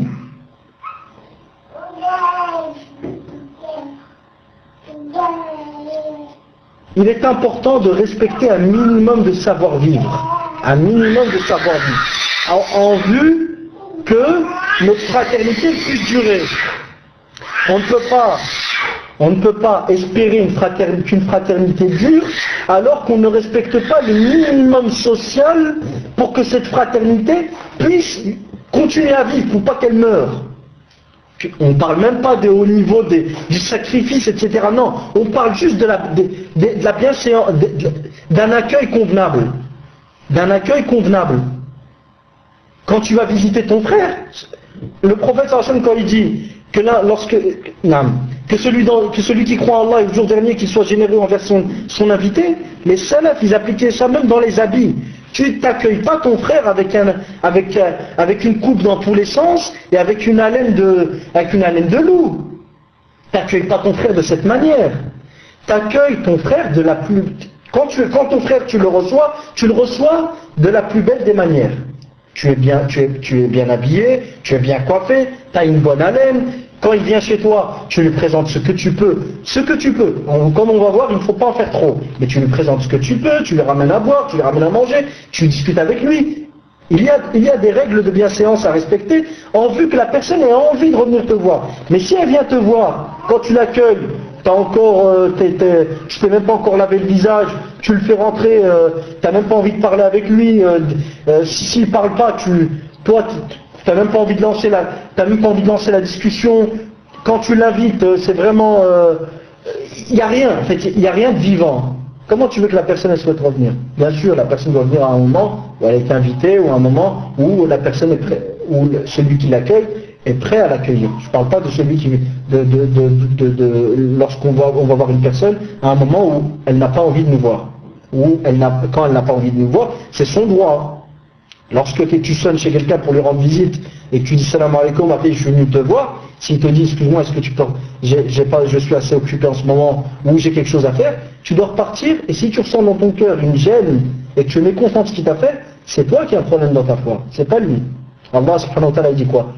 Il est important de respecter un minimum de savoir-vivre. Un minimum de savoir-vivre. En, en vue que notre fraternité puisse durer. On ne peut pas, on ne peut pas espérer une fraternité, qu'une fraternité dure alors qu'on ne respecte pas le minimum social pour que cette fraternité puisse continuer à vivre, pour pas qu'elle meure. On ne parle même pas de haut niveau des, du sacrifice, et cetera. Non, on parle juste de la, de, de, de la bienséance, d'un accueil convenable. D'un accueil convenable. Quand tu vas visiter ton frère, le prophète sallallahu alayhi wa sallam, quand il dit que là, lorsque, non, que, celui dans, que celui qui croit en Allah et au jour dernier, qu'il soit généreux envers son, son invité, les salafs, ils appliquaient ça même dans les habits. Tu t'accueilles pas ton frère avec, un, avec, avec une coupe dans tous les sens et avec une haleine de, avec une haleine de loup. Tu n'accueilles pas ton frère de cette manière. Tu accueilles ton frère de la plus... Quand, tu, quand ton frère, tu le reçois, tu le reçois de la plus belle des manières. Tu es bien, tu es, tu es bien habillé, tu es bien coiffé, tu as une bonne haleine. Quand il vient chez toi, tu lui présentes ce que tu peux. Ce que tu peux. On, comme on va voir, il ne faut pas en faire trop. Mais tu lui présentes ce que tu peux, tu lui ramènes à boire, tu lui ramènes à manger, tu discutes avec lui. Il y a, il y a des règles de bienséance à respecter en vue que la personne ait envie de revenir te voir. Mais si elle vient te voir, quand tu l'accueilles, t'as encore, euh, t'es, t'es, tu t'es même pas encore lavé le visage, tu le fais rentrer, euh, t'as même pas envie de parler avec lui, euh, euh, s'il parle pas, tu, toi, t'as même pas envie de lancer la, t'as même pas envie de lancer la discussion. Quand tu l'invites, euh, c'est vraiment, il euh, y a rien, en fait, il y a rien de vivant. Comment tu veux que la personne elle souhaite revenir? Bien sûr, la personne doit venir à un moment où elle est invitée, ou à un moment où la personne est prête, où celui qui l'accueille est prêt à l'accueillir. Je ne parle pas de celui qui, de, de, de, de, de lorsqu'on va, on va voir une personne à un moment où elle n'a pas envie de nous voir, ou elle n'a, quand elle n'a pas envie de nous voir, c'est son droit. Lorsque tu sonnes chez quelqu'un pour lui rendre visite et que tu dis salam alaikum, après je suis venu te voir, s'il te dit excuse-moi, est-ce que tu peux, j'ai, j'ai pas, je suis assez occupé en ce moment ou j'ai quelque chose à faire, tu dois repartir. Et si tu ressens dans ton cœur une gêne et que tu es mécontent de ce qu'il t'a fait, c'est toi qui as un problème dans ta foi, c'est pas lui. Allah subhanahu wa ta'ala dit quoi?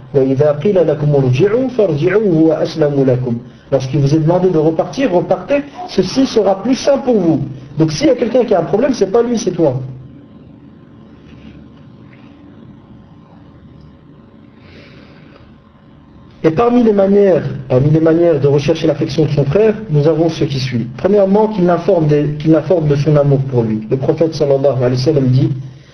Lorsqu'il vous est demandé de repartir, repartez, ceci sera plus simple pour vous. Donc s'il y a quelqu'un qui a un problème, c'est pas lui, c'est toi. Et parmi les manières, parmi les manières de rechercher l'affection de son frère, nous avons ce qui suit. Premièrement, qu'il l'informe de, qu'il l'informe de son amour pour lui. Le prophète sallallahu alayhi wa sallam dit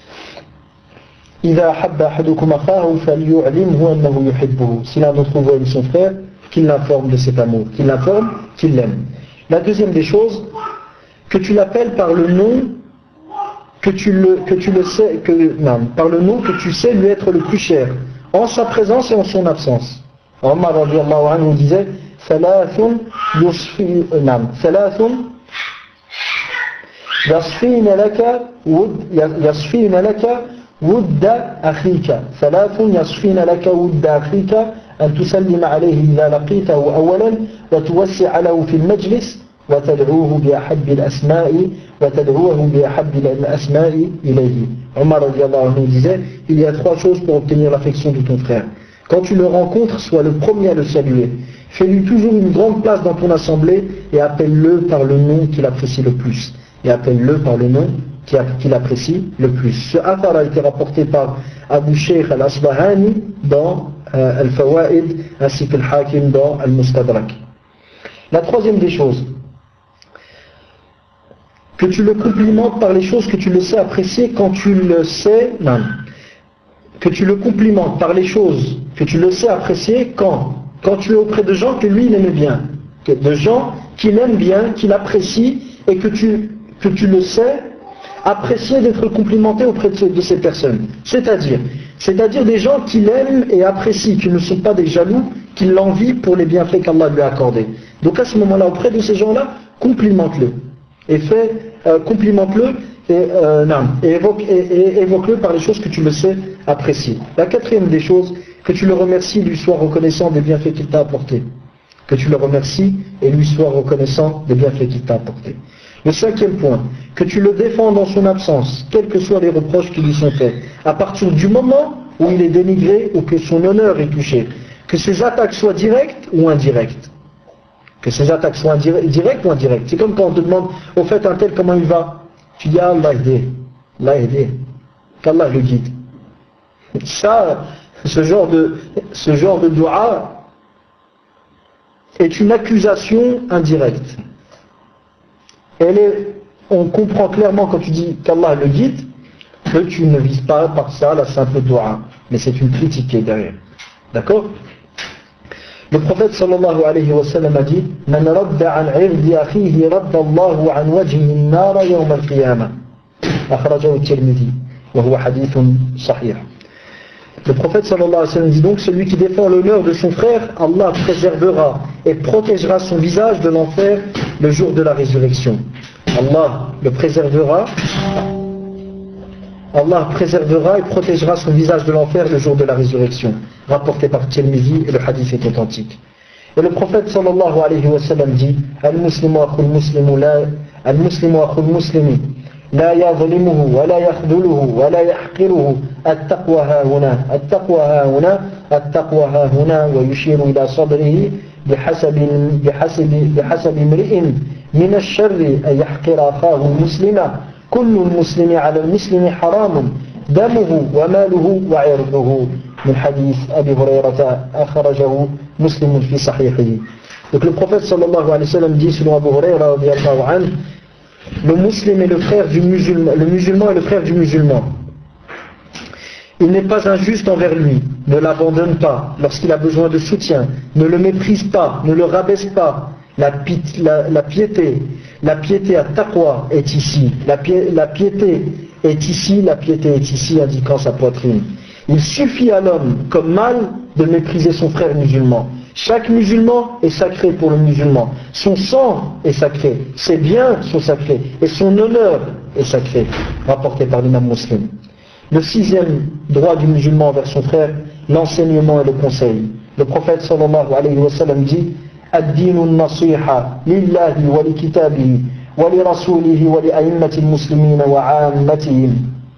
إِذَا أَحَبَّ أَحَدُكُمْ أَخَاهُ فَلْيُعْلِمْهُ أَنَّهُ يُحِبُّهُ. Si l'un d'entre vous aime son frère, qu'il l'informe de cet amour, qu'il l'informe qu'il l'aime. La deuxième des choses, que tu l'appelles par le nom que tu le, que tu le sais, que, non, par le nom que tu sais lui être le plus cher, en sa présence et en son absence. Omar radiyallahu anhu disait ثلاث يصفي نعم ثلاث يصفين لك ود يصفين لك ود أخيك ثلاث يصفين لك ود أخيك أن تسلم عليه إذا لقيته أولا وتوسع له في المجلس وتدعوه بأحب الأسماء وتدعوه بأحب الأسماء إليه. Omar radiyallahu anhu disait il y a trois choses pour obtenir l'affection de ton frère. Quand tu le rencontres, sois le premier à le saluer. Fais-lui toujours une grande place dans ton assemblée et appelle-le par le nom qu'il apprécie le plus. Et appelle-le par le nom qu'il apprécie le plus. Ce athar a été rapporté par Abu Shaykh al-Asbahani dans euh, Al-Fawaid ainsi que Al-Hakim dans Al-Mustadrak. La troisième des choses, que tu le complimentes par les choses que tu le sais apprécier quand tu le sais, non, que tu le complimentes par les choses que tu le sais apprécier quand quand tu es auprès de gens que lui il aimait bien, que de gens qu'il aime bien, qu'il apprécie et que tu, que tu le sais apprécier d'être complimenté auprès de, de ces personnes. C'est-à-dire, c'est-à-dire des gens qu'il aime et apprécie, qui ne sont pas des jaloux, qui l'envient pour les bienfaits qu'Allah lui a accordés. Donc à ce moment-là, auprès de ces gens-là, complimente-le. Et fais, euh, complimente-le et, euh, non, et, évoque, et, et évoque-le par les choses que tu le sais apprécier. La quatrième des choses, que tu le remercies et lui sois reconnaissant des bienfaits qu'il t'a apportés. Que tu le remercies et lui sois reconnaissant des bienfaits qu'il t'a apportés. Le cinquième point, que tu le défends dans son absence, quels que soient les reproches qui lui sont faits, à partir du moment où il est dénigré ou que son honneur est touché. Que ses attaques soient directes ou indirectes. Que ces attaques soient directes ou indirectes. C'est comme quand on te demande, au fait, un tel, comment il va? Tu dis, ah, Allah aidé, Allah aidé, qu'Allah le guide. Ça, ce genre de, ce genre de dua est une accusation indirecte. Elle est, on comprend clairement quand tu dis qu'Allah le guide, que tu ne vises pas par ça la simple dua, mais c'est une critique qui est derrière. D'accord? Le prophète sallallahu alayhi wa sallam a dit Man radda an irdi akhihi radda Allahu an wajhihi an-nar yawm al-qiyamah. Akhrajahu at-Tirmidhi wa huwa hadithun sahih. Le prophète sallallahu alayhi wa sallam dit donc celui qui défend l'honneur de son frère, Allah préservera et protégera son visage de l'enfer le jour de la résurrection. Allah le préservera Allah préservera et protégera son visage de l'enfer le jour de la résurrection. Rapporté par Tirmidhi et le hadith est authentique. Et le prophète sallallahu alayhi wa sallam dit Al-Muslimu akhul muslimu la Al-Muslimu akhul muslimi la yadhlimuhu wa la yakhdhuluhu wa la yahqiruhu at-taqwa hahuna at-taqwa hahuna at-taqwa hahuna wa yushiru ila sadrihi bihasabi bihasabi bihasabi imri'in min ash-sharri an yahqira akhahu muslima kullu al-muslimi 'ala al-muslimi haramun damuhu wa maluhu wa 'irduhu. من حديث أبي هريرة أخرجه مسلم في صحيحه. Donc le prophète sallallahu alayhi wa sallam dit selon Abu Huraira radiyallahu anhu, le musulman est le frère du musulman, le musulman est le frère du musulman. Il n'est pas injuste envers lui, ne l'abandonne pas lorsqu'il a besoin de soutien, ne le méprise pas, ne le rabaisse pas. La, pi la, la piété, la piété à taqwa est ici, la, pi la piété est ici, la piété est ici, indiquant sa poitrine. Il suffit à l'homme, comme mal, de mépriser son frère musulman. Chaque musulman est sacré pour le musulman. Son sang est sacré, ses biens sont sacrés, et son honneur est sacré, rapporté par l'imam Muslim. Le sixième droit du musulman envers son frère, l'enseignement et le conseil. Le prophète sallallahu alayhi wa sallam dit Ad-dinu an-nasiha lillahi wa li kitabihi wa li rasulihi wa li a'immati al-muslimina wa 'ammatihim.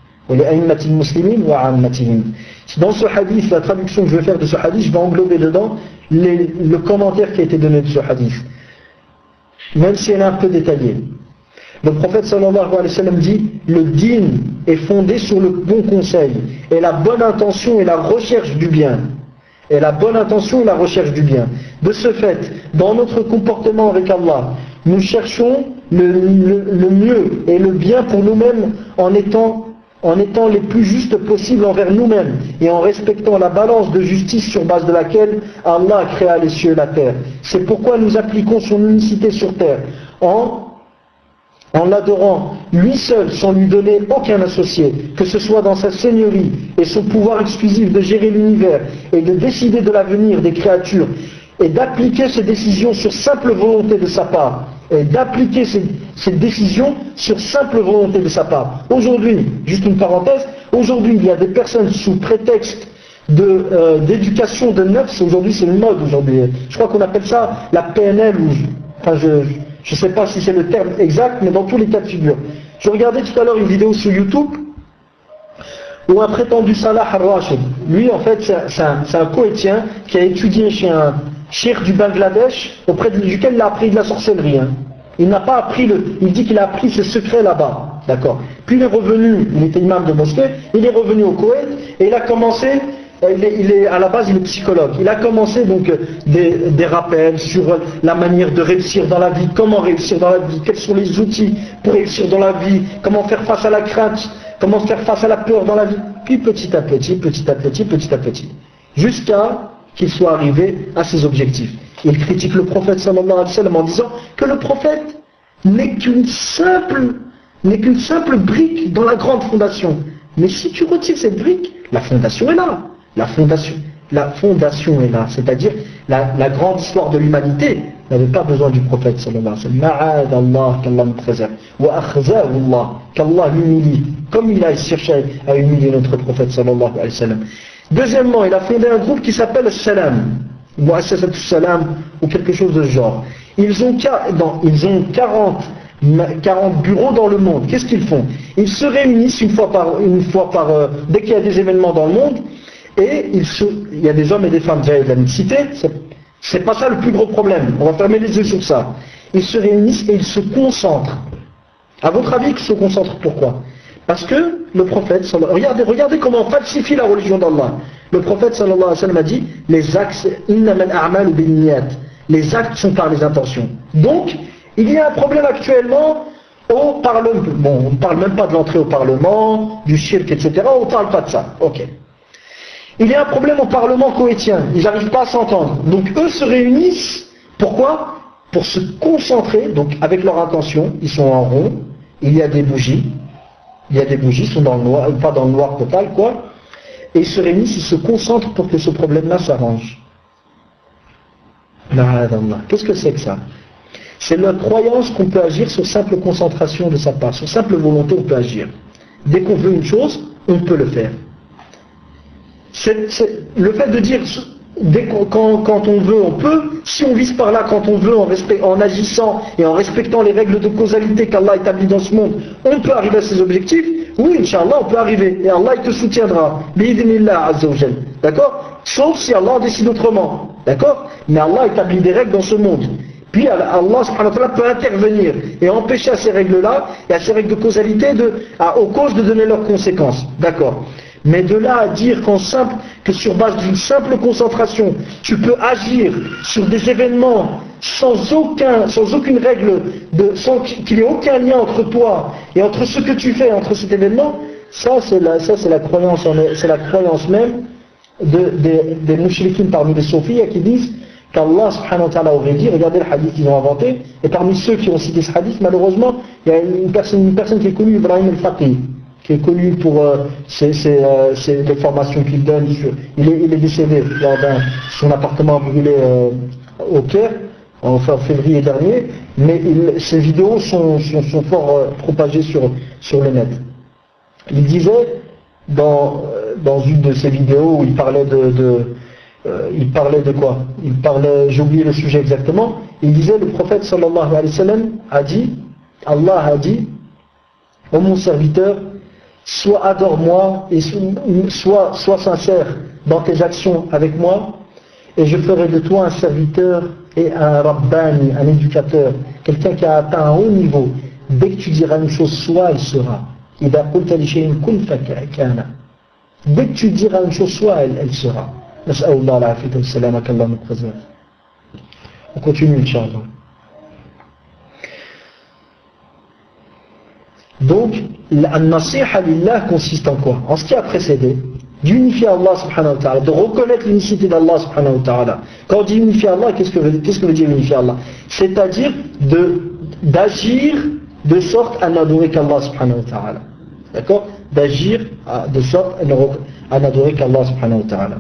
Dans ce hadith, la traduction que je vais faire de ce hadith, je vais englober dedans les, le commentaire qui a été donné de ce hadith, même si elle est un peu détaillée. Le prophète sallallahu alayhi wa sallam dit le dîn est fondé sur le bon conseil et la bonne intention et la recherche du bien. Et la bonne intention et la recherche du bien. De ce fait, dans notre comportement avec Allah, nous cherchons le, le, le mieux et le bien pour nous-mêmes en étant en étant les plus justes possibles envers nous-mêmes et en respectant la balance de justice sur base de laquelle Allah a créé les cieux et la terre. C'est pourquoi nous appliquons son unicité sur terre en, en l'adorant lui seul sans lui donner aucun associé, que ce soit dans sa seigneurie et son pouvoir exclusif de gérer l'univers et de décider de l'avenir des créatures et d'appliquer ses décisions sur simple volonté de sa part. Et d'appliquer ces, ces décisions sur simple volonté de sa part. Aujourd'hui, juste une parenthèse, aujourd'hui il y a des personnes sous prétexte de euh, d'éducation de nefs, aujourd'hui c'est une mode aujourd'hui. Je crois qu'on appelle ça la P N L, ou enfin je je sais pas si c'est le terme exact, mais dans tous les cas de figure. Je regardais tout à l'heure une vidéo sur YouTube où un prétendu Salah al-Rashid, lui en fait c'est un, un, un Koweïtien qui a étudié chez un cheikh du Bangladesh, auprès duquel il a appris de la sorcellerie. Hein. Il n'a pas appris le. Il dit qu'il a appris ce secret là-bas. D'accord. Puis il est revenu, il était imam de mosquée, il est revenu au Koweït et il a commencé, il est, il est, à la base il est psychologue. Il a commencé donc des, des rappels sur la manière de réussir dans la vie, comment réussir dans la vie, quels sont les outils pour réussir dans la vie, comment faire face à la crainte, comment faire face à la peur dans la vie. Puis petit à petit, petit à petit, petit à petit, jusqu'à qu'il soit arrivé à ses objectifs. Il critique le prophète sallallahu alayhi wa sallam en disant que le prophète n'est qu'une simple, n'est qu'une simple brique dans la grande fondation. Mais si tu retires cette brique, la fondation est là. La fondation, la fondation est là. C'est-à-dire la, la grande histoire de l'humanité n'avait pas besoin du prophète sallallahu alayhi wa sallam. Ma'ad Allah, qu'Allah nous préserve. Wa akhzahu Allah, qu'Allah l'humilie. Comme il a cherché à humilier notre prophète sallallahu alayhi wa sallam. Deuxièmement, il a fondé un groupe qui s'appelle Salam, Mu'assasat Salam, ou quelque chose de ce genre. Ils ont, non, ils ont quarante, quarante bureaux dans le monde. Qu'est-ce qu'ils font? Ils se réunissent une fois par, une fois par euh, dès qu'il y a des événements dans le monde, et ils se, il y a des hommes et des femmes, vous avez de la mixité, c'est pas ça le plus gros problème. On va fermer les yeux sur ça. Ils se réunissent et ils se concentrent. À votre avis, ils se concentrent pourquoi? Parce que le prophète, regardez, regardez comment on falsifie la religion d'Allah. Le prophète sallallahu alayhi wa sallam a dit, les actes, innamal a'malu binniyat. Les actes sont par les intentions. Donc, il y a un problème actuellement au Parlement. Bon, on ne parle même pas de l'entrée au Parlement, du shirk, et cetera. On ne parle pas de ça. Ok. Il y a un problème au Parlement koweïtien. Ils n'arrivent pas à s'entendre. Donc, eux se réunissent. Pourquoi? Pour se concentrer. Donc, avec leur intention, ils sont en rond. Il y a des bougies. Il y a des bougies, ils sont dans le noir, pas dans le noir total, quoi. Et ils se réunissent, ils se concentrent pour que ce problème-là s'arrange. Qu'est-ce que c'est que ça? C'est la croyance qu'on peut agir sur simple concentration de sa part, sur simple volonté on peut agir. Dès qu'on veut une chose, on peut le faire. C'est, c'est, le fait de dire dès qu'on, quand, quand on veut, on peut, si on vise par là quand on veut, en, respect, en agissant et en respectant les règles de causalité qu'Allah établit dans ce monde, on peut arriver à ses objectifs. Oui, Inch'Allah, on peut arriver. Et Allah, il te soutiendra. Bi'idhnillah azza wa jal. D'accord? Sauf si Allah décide autrement. D'accord? Mais Allah établit des règles dans ce monde. Puis Allah subhanahu wa ta'ala peut intervenir et empêcher à ces règles-là et à ces règles de causalité de, à, aux causes de donner leurs conséquences. D'accord? Mais de là à dire qu'en simple, que sur base d'une simple concentration, tu peux agir sur des événements sans aucun, sans aucune règle, de, sans qu'il n'y ait aucun lien entre toi et entre ce que tu fais, entre cet événement, ça c'est la, ça c'est la croyance, c'est la croyance même de, de, des mouchriquines parmi les soufis qui disent qu'Allah subhanahu wa ta'ala aurait dit, regardez le hadith qu'ils ont inventé, et parmi ceux qui ont cité ce hadith, malheureusement, il y a une personne, une personne qui est connue, Ibrahim al-Faqih, qui est connu pour euh, ses, ses, euh, ses, les formations qu'il donne. Il est, il est décédé lors d'un son appartement brûlé euh, au Caire, en fin février dernier, mais il, ses vidéos sont, sont, sont fort euh, propagées sur, sur le net. Il disait, dans, dans une de ses vidéos où il parlait de... de euh, il parlait de quoi? Il parlait, j'ai oublié le sujet exactement, il disait, le prophète sallallahu alayhi wa sallam a dit, Allah a dit, ô mon serviteur, soit adore-moi et sois, sois sincère dans tes actions avec moi, et je ferai de toi un serviteur et un rabbani, un éducateur, quelqu'un qui a atteint un haut niveau. Dès que tu diras une chose, soit, elle sera. Dès que tu diras une chose, soit, elle, elle sera. On continue, Inch'Allah. Donc, la nasiha lillah consiste en quoi? En ce qui a précédé, d'unifier Allah subhanahu wa ta'ala, de reconnaître l'unicité d'Allah subhanahu wa ta'ala. Quand on dit unifier Allah, qu'est-ce que veut, qu'est-ce que veut dire unifier Allah? C'est-à-dire de, d'agir de sorte à n'adorer qu'Allah subhanahu wa ta'ala. D'accord? D'agir de sorte à n'adorer qu'Allah subhanahu wa ta'ala.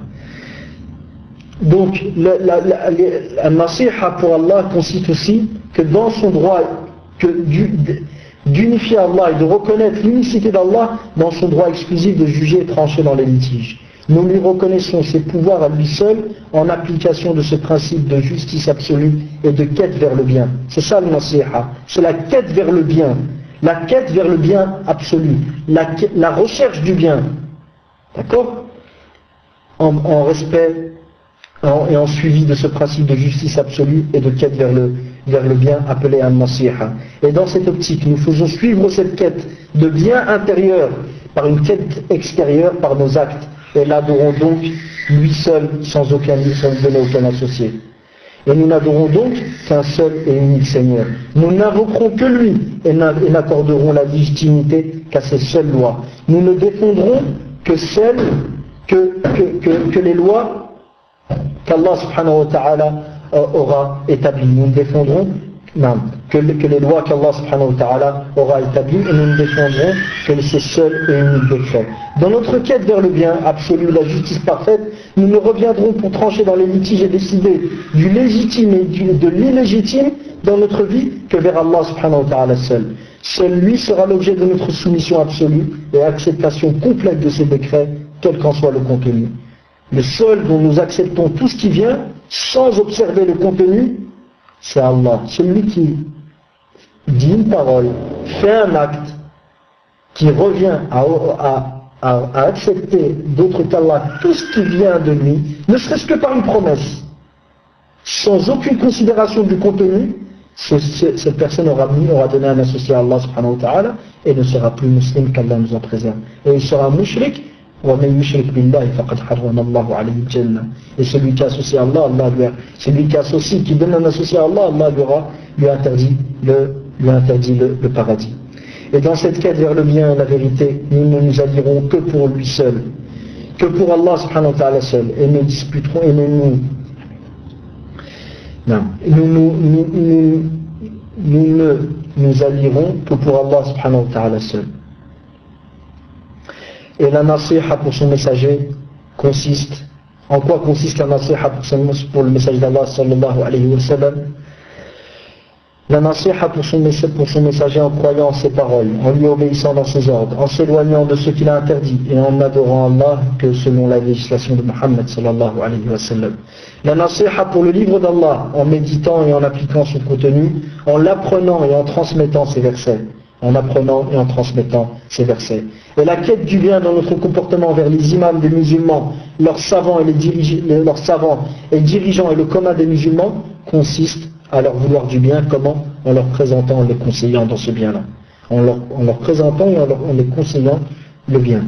Donc, la, la, la, la nasiha pour Allah consiste aussi que dans son droit, que du, d'unifier Allah et de reconnaître l'unicité d'Allah dans son droit exclusif de juger et trancher dans les litiges. Nous lui reconnaissons ses pouvoirs à lui seul en application de ce principe de justice absolue et de quête vers le bien. C'est ça le nasiha. C'est la quête vers le bien. La quête vers le bien absolu. La, la recherche du bien. D'accord? En, en respect en, et en suivi de ce principe de justice absolue et de quête vers le, vers le bien appelé al-nasiha. Et dans cette optique, nous faisons suivre cette quête de bien intérieur par une quête extérieure, par nos actes. Et l'adorons donc lui seul, sans aucun sans donner aucun associé. Et nous n'adorons donc qu'un seul et unique Seigneur. Nous n'invoquerons que lui et n'accorderons la légitimité qu'à ses seules lois. Nous ne défendrons que celles, que, que, que, que les lois qu'Allah subhanahu wa ta'ala aura établies. Nous ne défendrons non, que, que les lois qu'Allah subhanahu wa ta'ala aura établies et nous ne défendrons que ses seuls et uniques décrets. Dans notre quête vers le bien absolu, la justice parfaite, nous ne reviendrons pour trancher dans les litiges et décider du légitime et du, de l'illégitime dans notre vie que vers Allah subhanahu wa ta'ala seul. Seul lui sera l'objet de notre soumission absolue et acceptation complète de ses décrets, quel qu'en soit le contenu. Le seul dont nous acceptons tout ce qui vient, sans observer le contenu, c'est Allah. Celui qui dit une parole, fait un acte, qui revient à, à, à, à accepter d'autre qu'Allah tout ce qui vient de lui, ne serait-ce que par une promesse, sans aucune considération du contenu, cette personne aura mis, aura donné un associé à Allah subhanahu wa ta'ala, et ne sera plus musulman, qu'Allah nous en préserve. Et il sera mushrik, et celui qui associe à Allah, Allah lui a, celui qui associe, qui donne un associé à Allah, Allah lui, aura, lui interdit, le, lui interdit le, le paradis. Et dans cette quête vers le bien et la vérité, nous ne nous allierons que pour lui seul, que pour Allah subhanahu wa ta'ala seul, et nous disputerons, et nous nous, non, nous, nous, nous, nous, nous ne nous allierons que pour Allah subhanahu wa ta'ala seul. Et la nasiha pour son messager consiste, en quoi consiste la nasiha pour, son, pour le message d'Allah sallallahu alayhi wa sallam? La nasiha pour son, pour son messager en croyant en ses paroles, en lui obéissant dans ses ordres, en s'éloignant de ce qu'il a interdit et en adorant Allah que selon la législation de Muhammad sallallahu alayhi wa sallam. La nasiha pour le livre d'Allah, en méditant et en appliquant son contenu, en l'apprenant et en transmettant ses versets. En apprenant et en transmettant ces versets. Et la quête du bien dans notre comportement vers les imams des musulmans, leurs savants et les dirige, leurs savants et dirigeants et le commun des musulmans consiste à leur vouloir du bien. Comment? En leur présentant, en les conseillant dans ce bien-là. En leur, en leur présentant et en, leur, en les conseillant le bien.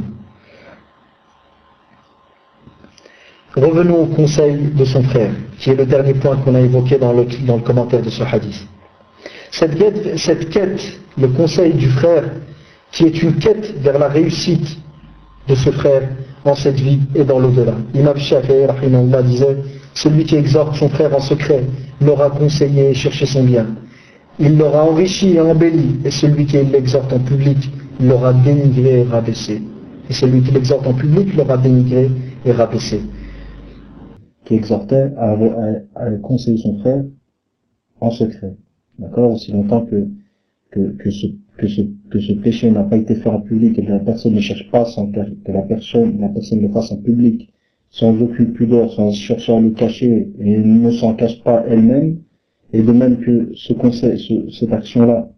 Revenons au conseil de son frère, qui est le dernier point qu'on a évoqué dans le, dans le commentaire de ce hadith. Cette quête, cette quête, le conseil du frère, qui est une quête vers la réussite de ce frère en cette vie et dans l'au-delà. Imam Shafi'i rahimahullah disait, celui qui exhorte son frère en secret l'aura conseillé et cherché son bien. Il l'aura enrichi et embelli, et celui qui l'exhorte en public l'aura dénigré et rabaissé. Et celui qui l'exhorte en public l'aura dénigré et rabaissé. Qui exhortait à, à, à conseiller son frère en secret. D'accord, aussi longtemps que, que, que, ce, que, ce, que ce péché n'a pas été fait en public et que la personne ne cherche pas sans que la personne, la personne le fasse en public, sans aucune pudeur, sans chercher à le cacher et ne s'en cache pas elle-même, et de même que ce conseil, ce, cette action-là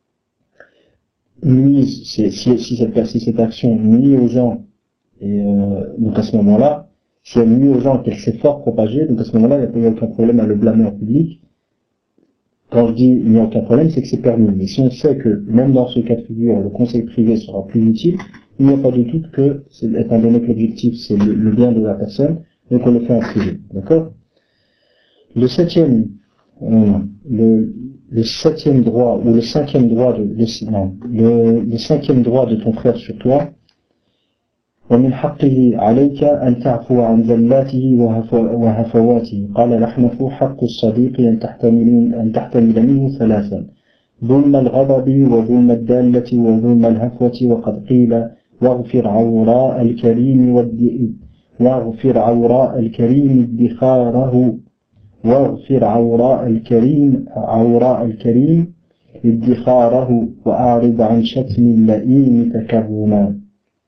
nuise, si, si, si, cette, si cette action nuit aux gens, et euh, donc à ce moment-là, si elle nuit aux gens qu'elle s'est fort propagée, donc à ce moment-là, il n'y a pas aucun problème à le blâmer en public. Quand je dis il n'y a aucun problème, c'est que c'est permis. Mais si on sait que même dans ce cas de figure, le conseil privé sera plus utile, il n'y a pas de doute que, étant donné que l'objectif c'est le, le bien de la personne, donc on le fait en privé. D'accord? Le septième, euh, le, le septième droit, ou le cinquième droit de, le, non, le, le cinquième droit de ton frère sur toi, ومن حقه عليك أن تعفو عن ذلاته وهفواته. قال الأحنف حق الصديق أن تحتمل أن تحتمل منه ثلاثا: ظلم الغضب وظلم الدالة وظلم الهفوة. وقد قيل واغفر عوراء الكريم واغفر عوراء الكريم ادخاره واغفر عوراء الكريم عوراء الكريم ادخاره وأعرض عن شتم اللئيم تكرما.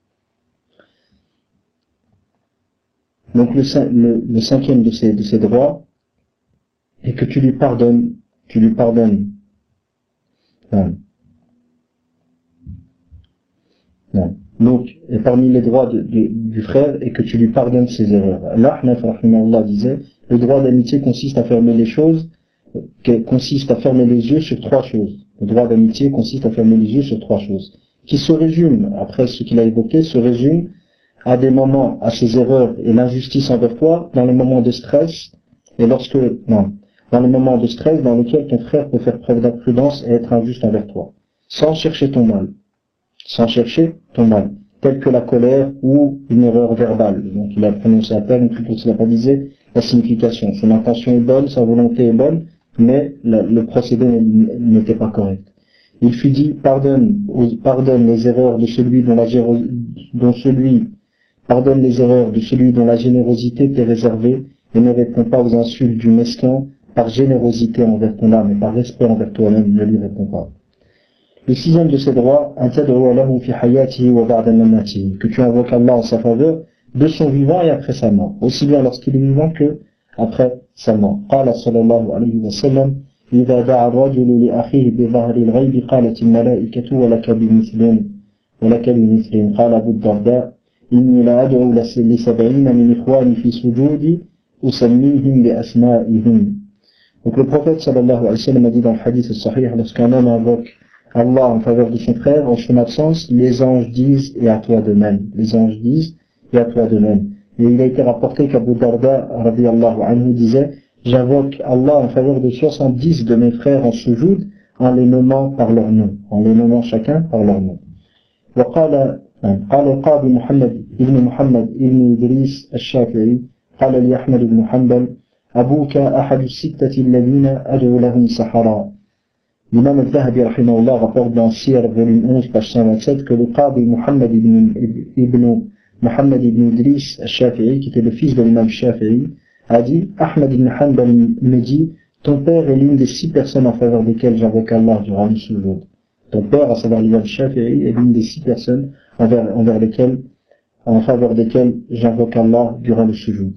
Donc le, le, le cinquième de ces, de ces droits est que tu lui pardonnes, tu lui pardonnes. Non. Non. Donc, et parmi les droits de, de, du frère est que tu lui pardonnes ses erreurs. L'Ahnaf rahimahullah disait, le droit d'amitié consiste à fermer les choses, consiste à fermer les yeux sur trois choses. Le droit d'amitié consiste à fermer les yeux sur trois choses, qui se résument, après ce qu'il a évoqué, se résument à des moments, à ses erreurs et l'injustice envers toi, dans les moments de stress, et lorsque, non, dans les moments de stress dans lesquels ton frère peut faire preuve d'imprudence et être injuste envers toi, sans chercher ton mal, sans chercher ton mal, tel que la colère ou une erreur verbale. Donc il a prononcé à peine, plutôt qu'il n'a pas disé la signification. Son intention est bonne, sa volonté est bonne, mais la, le procédé n'était pas correct. Il fut dit, pardonne, pardonne les erreurs de celui dont la, dont celui Pardonne les erreurs de celui dont la générosité t'est réservée et ne réponds pas aux insultes du mesquin par générosité envers ton âme et par respect envers toi-même, ne lui réponds pas. Le sixième de ces droits, que tu invoques Allah en sa faveur de son vivant et après sa mort, aussi bien lorsqu'il est vivant que après sa mort. قال صلى الله عليه وسلم إذا دعا الرجل لأخيه بظهر الغيب قالت الملائكة ولك بمثل ولك بمثل. قال أبو الدرداء إني لا أدعو لسبعين من إخواني في سجودي أسميهم بأسمائهم. Donc le prophète sallallahu alayhi wa sallam a dit dans le hadith sahih, lorsqu'un homme invoque Allah en faveur de son frère en son absence, les anges disent et à toi de même. Les anges disent et à toi de même. Et il a été rapporté qu'Abu Darda, radiyallahu anhu, disait, j'invoque Allah en faveur de soixante-dix de mes frères en sujoud, en les nommant par leur nom, en les nommant chacun par leur nom. وقال قال القاضي محمد ابن محمد ابن إدريس الشافعي قال لي أحمد بن حنبل أبوك أحد الستة الذين أدعو لهم سحراء. L'imam al-Zahabi rahimahullah rapporte dans Sir volume onze page cent vingt-sept que le qadi Muhammad ibn, ibn Muhammad ibn Idris al-Shafi'i, qui était le fils de l'imam Shafi'i, a dit, Ahmad ibn Hanbal me dit, ton père est l'une des six personnes en faveur desquelles j'invoque Allah durant le sujoud. Ton père, à savoir l'imam Shafi'i, est l'une des six personnes envers, envers lesquelles, en faveur desquelles j'invoque Allah durant le sujoud.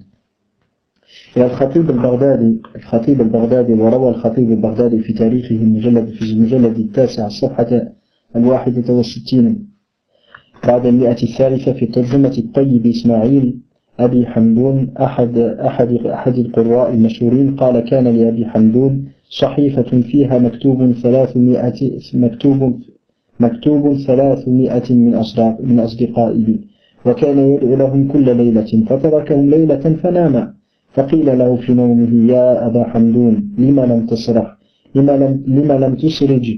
Et الخطيب البغدادي الخطيب البغدادي وروى الخطيب البغدادي في تاريخه المجلد في المجلد التاسع الصفحة الواحدة والستين بعد المئة الثالثة في ترجمة الطيب إسماعيل أبي حمدون أحد أحد أحد القراء المشهورين قال كان لأبي حمدون صحيفة فيها مكتوب ثلاثمائة مكتوب مكتوب ثلاثمائة من أصدق من أصدقائه وكان يدعو لهم كل ليلة فتركهم ليلة فنام فقيل له في نومه يا أبا حمدون لما لم تسرح لما لم, لما لم تسرج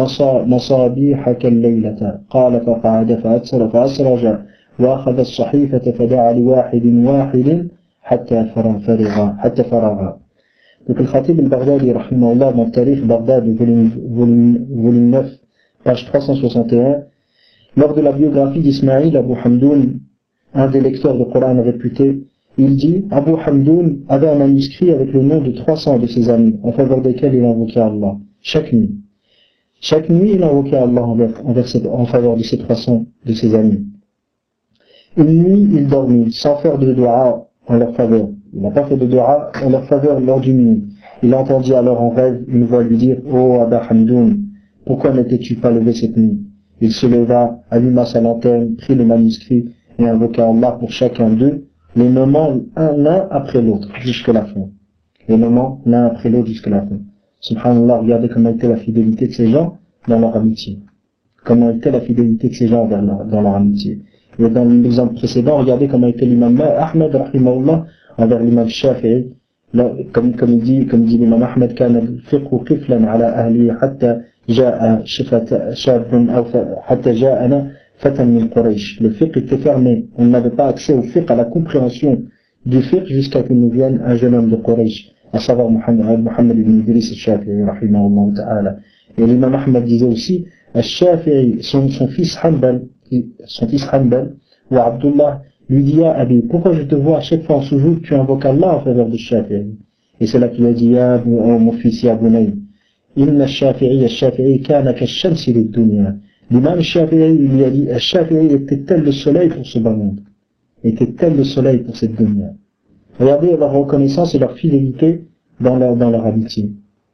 مصابيحك الليلة قال فقعد فأسر فأسرج وأخذ الصحيفة فدعا لواحد واحد حتى فرغ حتى فرغ. Donc le Khatib al-Baghdadi rahimahullah dans le Tarikh Baghdad volume, volume, volume neuf page trois cent soixante et un, lors de la biographie d'Ismaïl Abu Hamdoun, un des lecteurs de Coran réputés, il dit, Abu Hamdoun avait un manuscrit avec le nom de trois cents de ses amis, en faveur desquels il invoquait Allah, chaque nuit. Chaque nuit, il invoquait Allah envers, envers cette, en faveur de ces trois cents de ses amis. Une nuit, il dormit, sans faire de dua en leur faveur. Il n'a pas fait de dua en leur faveur lors d'une nuit. Il entendit alors en rêve une voix lui dire, oh Abu Hamdoun, pourquoi n'étais-tu pas levé cette nuit? Il se leva, alluma sa lanterne, prit le manuscrit et invoqua Allah pour chacun d'eux, les nommant l'un après l'autre, jusqu'à la fin. Les nommant l'un après l'autre jusqu'à la fin. Subhanallah, regardez comment était la fidélité de ces gens dans leur amitié. Comment était la fidélité de ces gens dans leur, dans leur amitié. Et dans l'exemple précédent, regardez comment était l'imam Ahmed, rahimahullah, envers l'imam Shafi'i. Comme, comme il dit, comme dit l'imam Ahmed, كان الفقه قفلا على أهله حتى جاء شاب أو حتى جاءنا فتى من قريش. Le fiqh était fermé. On n'avait pas accès au fiqh, à la compréhension du fiqh jusqu'à qu'il nous vienne un jeune homme de Quraysh, à savoir Muhammad, Muhammad ibn Idris al-Shafi'i, rahimahullah ta'ala. Et l'imam Ahmed disait aussi, al-Shafi'i, son, son fils Hanbal, son fils Hanbal, ou Abdullah, lui dit à Abi, pourquoi je te vois à chaque fois en sujoud, tu invoques Allah en faveur de Shafi'i? Et c'est là qu'il a dit, ya oh, mon fils, ya Bunay, inna al-Shafi'i, al-Shafi'i, kana ka-shamsi lid-dunya. L'imam Shafi'i, il lui a dit, al-Shafi'i était tel le soleil pour ce bas monde. Était tel le soleil pour cette dunya. Regardez leur reconnaissance et leur fidélité dans leur, dans leur amitié.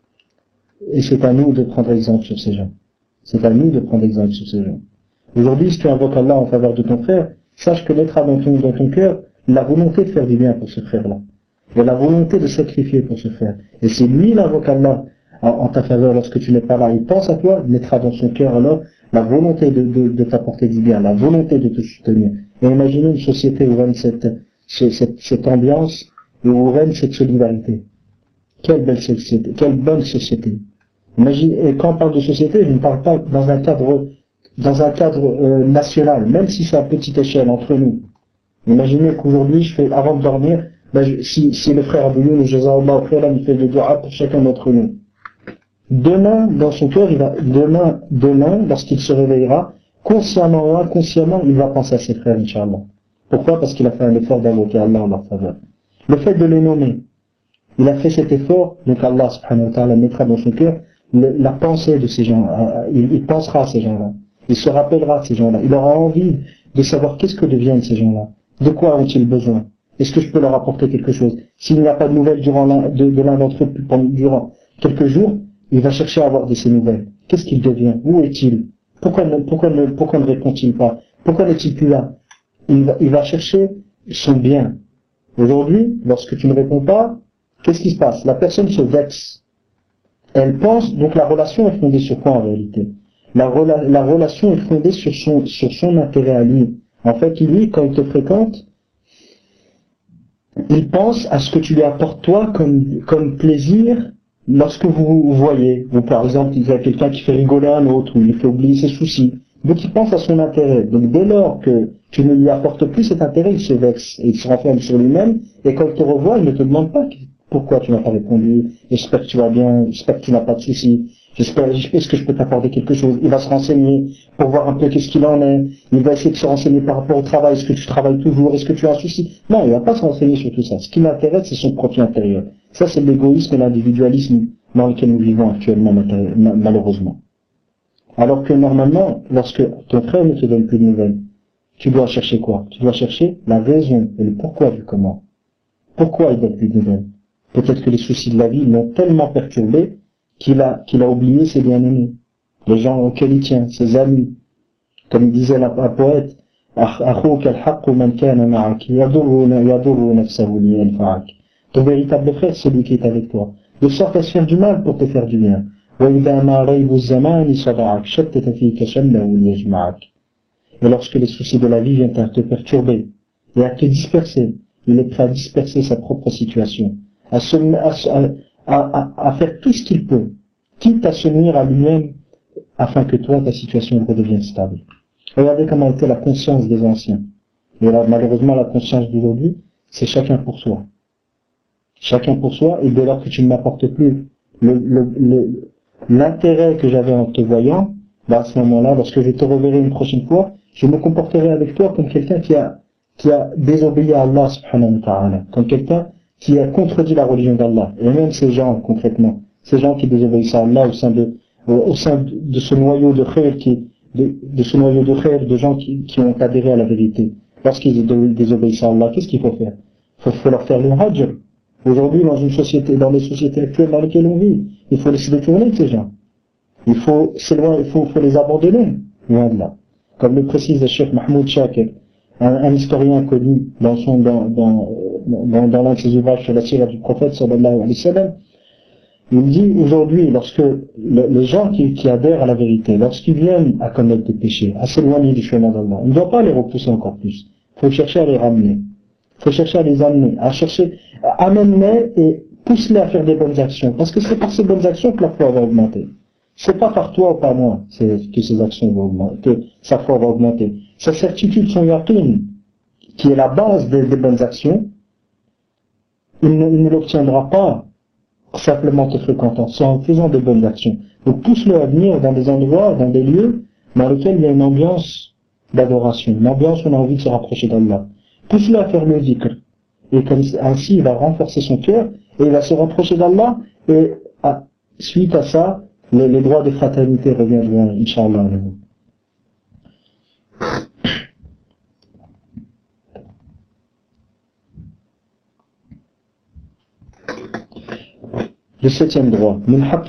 Et c'est à nous de prendre exemple sur ces gens. C'est à nous de prendre exemple sur ces gens. Aujourd'hui, si tu invoques Allah en faveur de ton frère, sache que naîtra dans ton, dans ton cœur la volonté de faire du bien pour ce frère-là. Et la volonté de sacrifier pour ce frère. Et si lui, il invoque Allah en, en ta faveur lorsque tu n'es pas là, il pense à toi, naîtra dans son cœur alors la volonté de, de, de t'apporter du bien, la volonté de te soutenir. Et imaginez une société où règne cette, cette, cette ambiance et où règne cette solidarité. Quelle belle société, quelle bonne société. Imagine, et quand on parle de société, je ne parle pas dans un cadre, dans un cadre euh, national, même si c'est à petite échelle entre nous. Imaginez qu'aujourd'hui, je fais, avant de dormir, ben je, si, si le frère Abou Youn ou Jazakallah au frère, il fait le dua pour chacun d'entre nous. Demain, dans son cœur, il va, demain, demain, lorsqu'il se réveillera, consciemment ou inconsciemment, il va penser à ses frères, Inch'Allah. Pourquoi? Parce qu'il a fait un effort d'invoquer Allah en leur faveur. Le fait de les nommer, il a fait cet effort, donc Allah subhanahu wa ta'ala mettra dans son cœur le, la pensée de ces gens, il, il pensera à ces gens-là, il se rappellera de ces gens-là, il aura envie de savoir qu'est-ce que deviennent ces gens-là, de quoi ont-ils besoin, est-ce que je peux leur apporter quelque chose. S'il n'y a pas de nouvelles durant l'un, de, de l'un d'entre eux pendant, durant quelques jours, il va chercher à avoir de ces nouvelles. Qu'est-ce qu'il devient? Où est-il? Pourquoi ne, pourquoi ne, pourquoi ne répond-il pas? Pourquoi n'est-il plus là? Il va, il va chercher son bien. Aujourd'hui, lorsque tu ne réponds pas, qu'est-ce qui se passe? La personne se vexe. Elle pense, donc la relation est fondée sur quoi en réalité? La, rela la relation est fondée sur son, sur son intérêt à lui. En fait, lui, quand il te fréquente, il pense à ce que tu lui apportes toi comme, comme plaisir lorsque vous vous voyez. Ou par exemple, il y a quelqu'un qui fait rigoler un autre, ou il fait oublier ses soucis. Donc il pense à son intérêt. Donc dès lors que tu ne lui apportes plus cet intérêt, il se vexe et il se renferme sur lui-même. Et quand il te revoit, il ne te demande pas pourquoi tu n'as pas répondu. J'espère que tu vas bien, j'espère que tu n'as pas de soucis. J'espère, est-ce que je peux t'apporter quelque chose? Il va se renseigner pour voir un peu qu'est-ce qu'il en est. Il va essayer de se renseigner par rapport au travail. Est-ce que tu travailles toujours? Est-ce que tu as un souci? Non, il va pas se renseigner sur tout ça. Ce qui l'intéresse, c'est son profit intérieur. Ça, c'est l'égoïsme et l'individualisme dans lequel nous vivons actuellement, malheureusement. Alors que normalement, lorsque ton frère ne te donne plus de nouvelles, tu dois chercher quoi? Tu dois chercher la raison et le pourquoi du comment. Pourquoi il donne plus de nouvelles? Peut-être que les soucis de la vie l'ont tellement perturbé qu'il a, qu'il a oublié ses bien-aimés, les gens auxquels il tient, ses amis. Comme il disait un poète, ton véritable frère, c'est celui qui est avec toi, de sorte à se faire du mal pour te faire du bien. Et lorsque les soucis de la vie viennent à te perturber et à te disperser, il est prêt à disperser sa propre situation, à, se, à, à, à, à faire tout ce qu'il peut, quitte à se nuire à lui-même, afin que toi, ta situation redevienne stable. Regardez comment était la conscience des anciens. Et là, malheureusement, la conscience d'aujourd'hui, c'est chacun pour soi. Chacun pour soi, et dès lors que tu ne m'apportes plus le, le, le, l'intérêt que j'avais en te voyant, bah à ce moment-là, lorsque je te reverrai une prochaine fois, je me comporterai avec toi comme quelqu'un qui a, qui a désobéi à Allah subhanahu wa ta'ala, comme quelqu'un qui a contredit la religion d'Allah. Et même ces gens, concrètement, ces gens qui désobéissent à Allah au sein de, au sein de ce noyau de khayr qui, de, de ce noyau de khayr, de gens qui, qui ont adhéré à la vérité. Lorsqu'ils désobéissent à Allah, qu'est-ce qu'il faut faire? Il faut, faut leur faire le hajj. Aujourd'hui, dans une société, dans les sociétés actuelles dans lesquelles on vit, il faut les détourner de ces gens. Il faut, c'est loin, il faut, faut les abandonner, loin de là. Comme le précise le Cheikh Mahmoud Shakir, un, un historien connu dans son, dans, dans, dans, dans l'un de ses ouvrages sur la sira du prophète, sallallahu alayhi wa sallam, il dit aujourd'hui, lorsque le, les gens qui, qui adhèrent à la vérité, lorsqu'ils viennent à commettre des péchés, à s'éloigner du chemin d'Allah, on ne doit pas les repousser encore plus. Il faut chercher à les ramener. Il faut chercher à les amener, à chercher, amène-les et pousse-les à faire des bonnes actions. Parce que c'est par ces bonnes actions que la foi va augmenter. C'est pas par toi ou par moi que ces actions vont augmenter, que sa foi va augmenter. Sa certitude, son yaqin, qui est la base des, des bonnes actions, il ne, il ne l'obtiendra pas simplement te fréquentant, c'est en faisant de bonnes actions. Donc pousse-le à venir dans des endroits, dans des lieux dans lesquels il y a une ambiance d'adoration, une ambiance où on a envie de se rapprocher d'Allah. Pousse-le à faire le dhikr. Et comme ainsi, il va renforcer son cœur et il va se rapprocher d'Allah et à, suite à ça, les, les droits de fraternité reviendront, Inch'Allah. Le septième droit,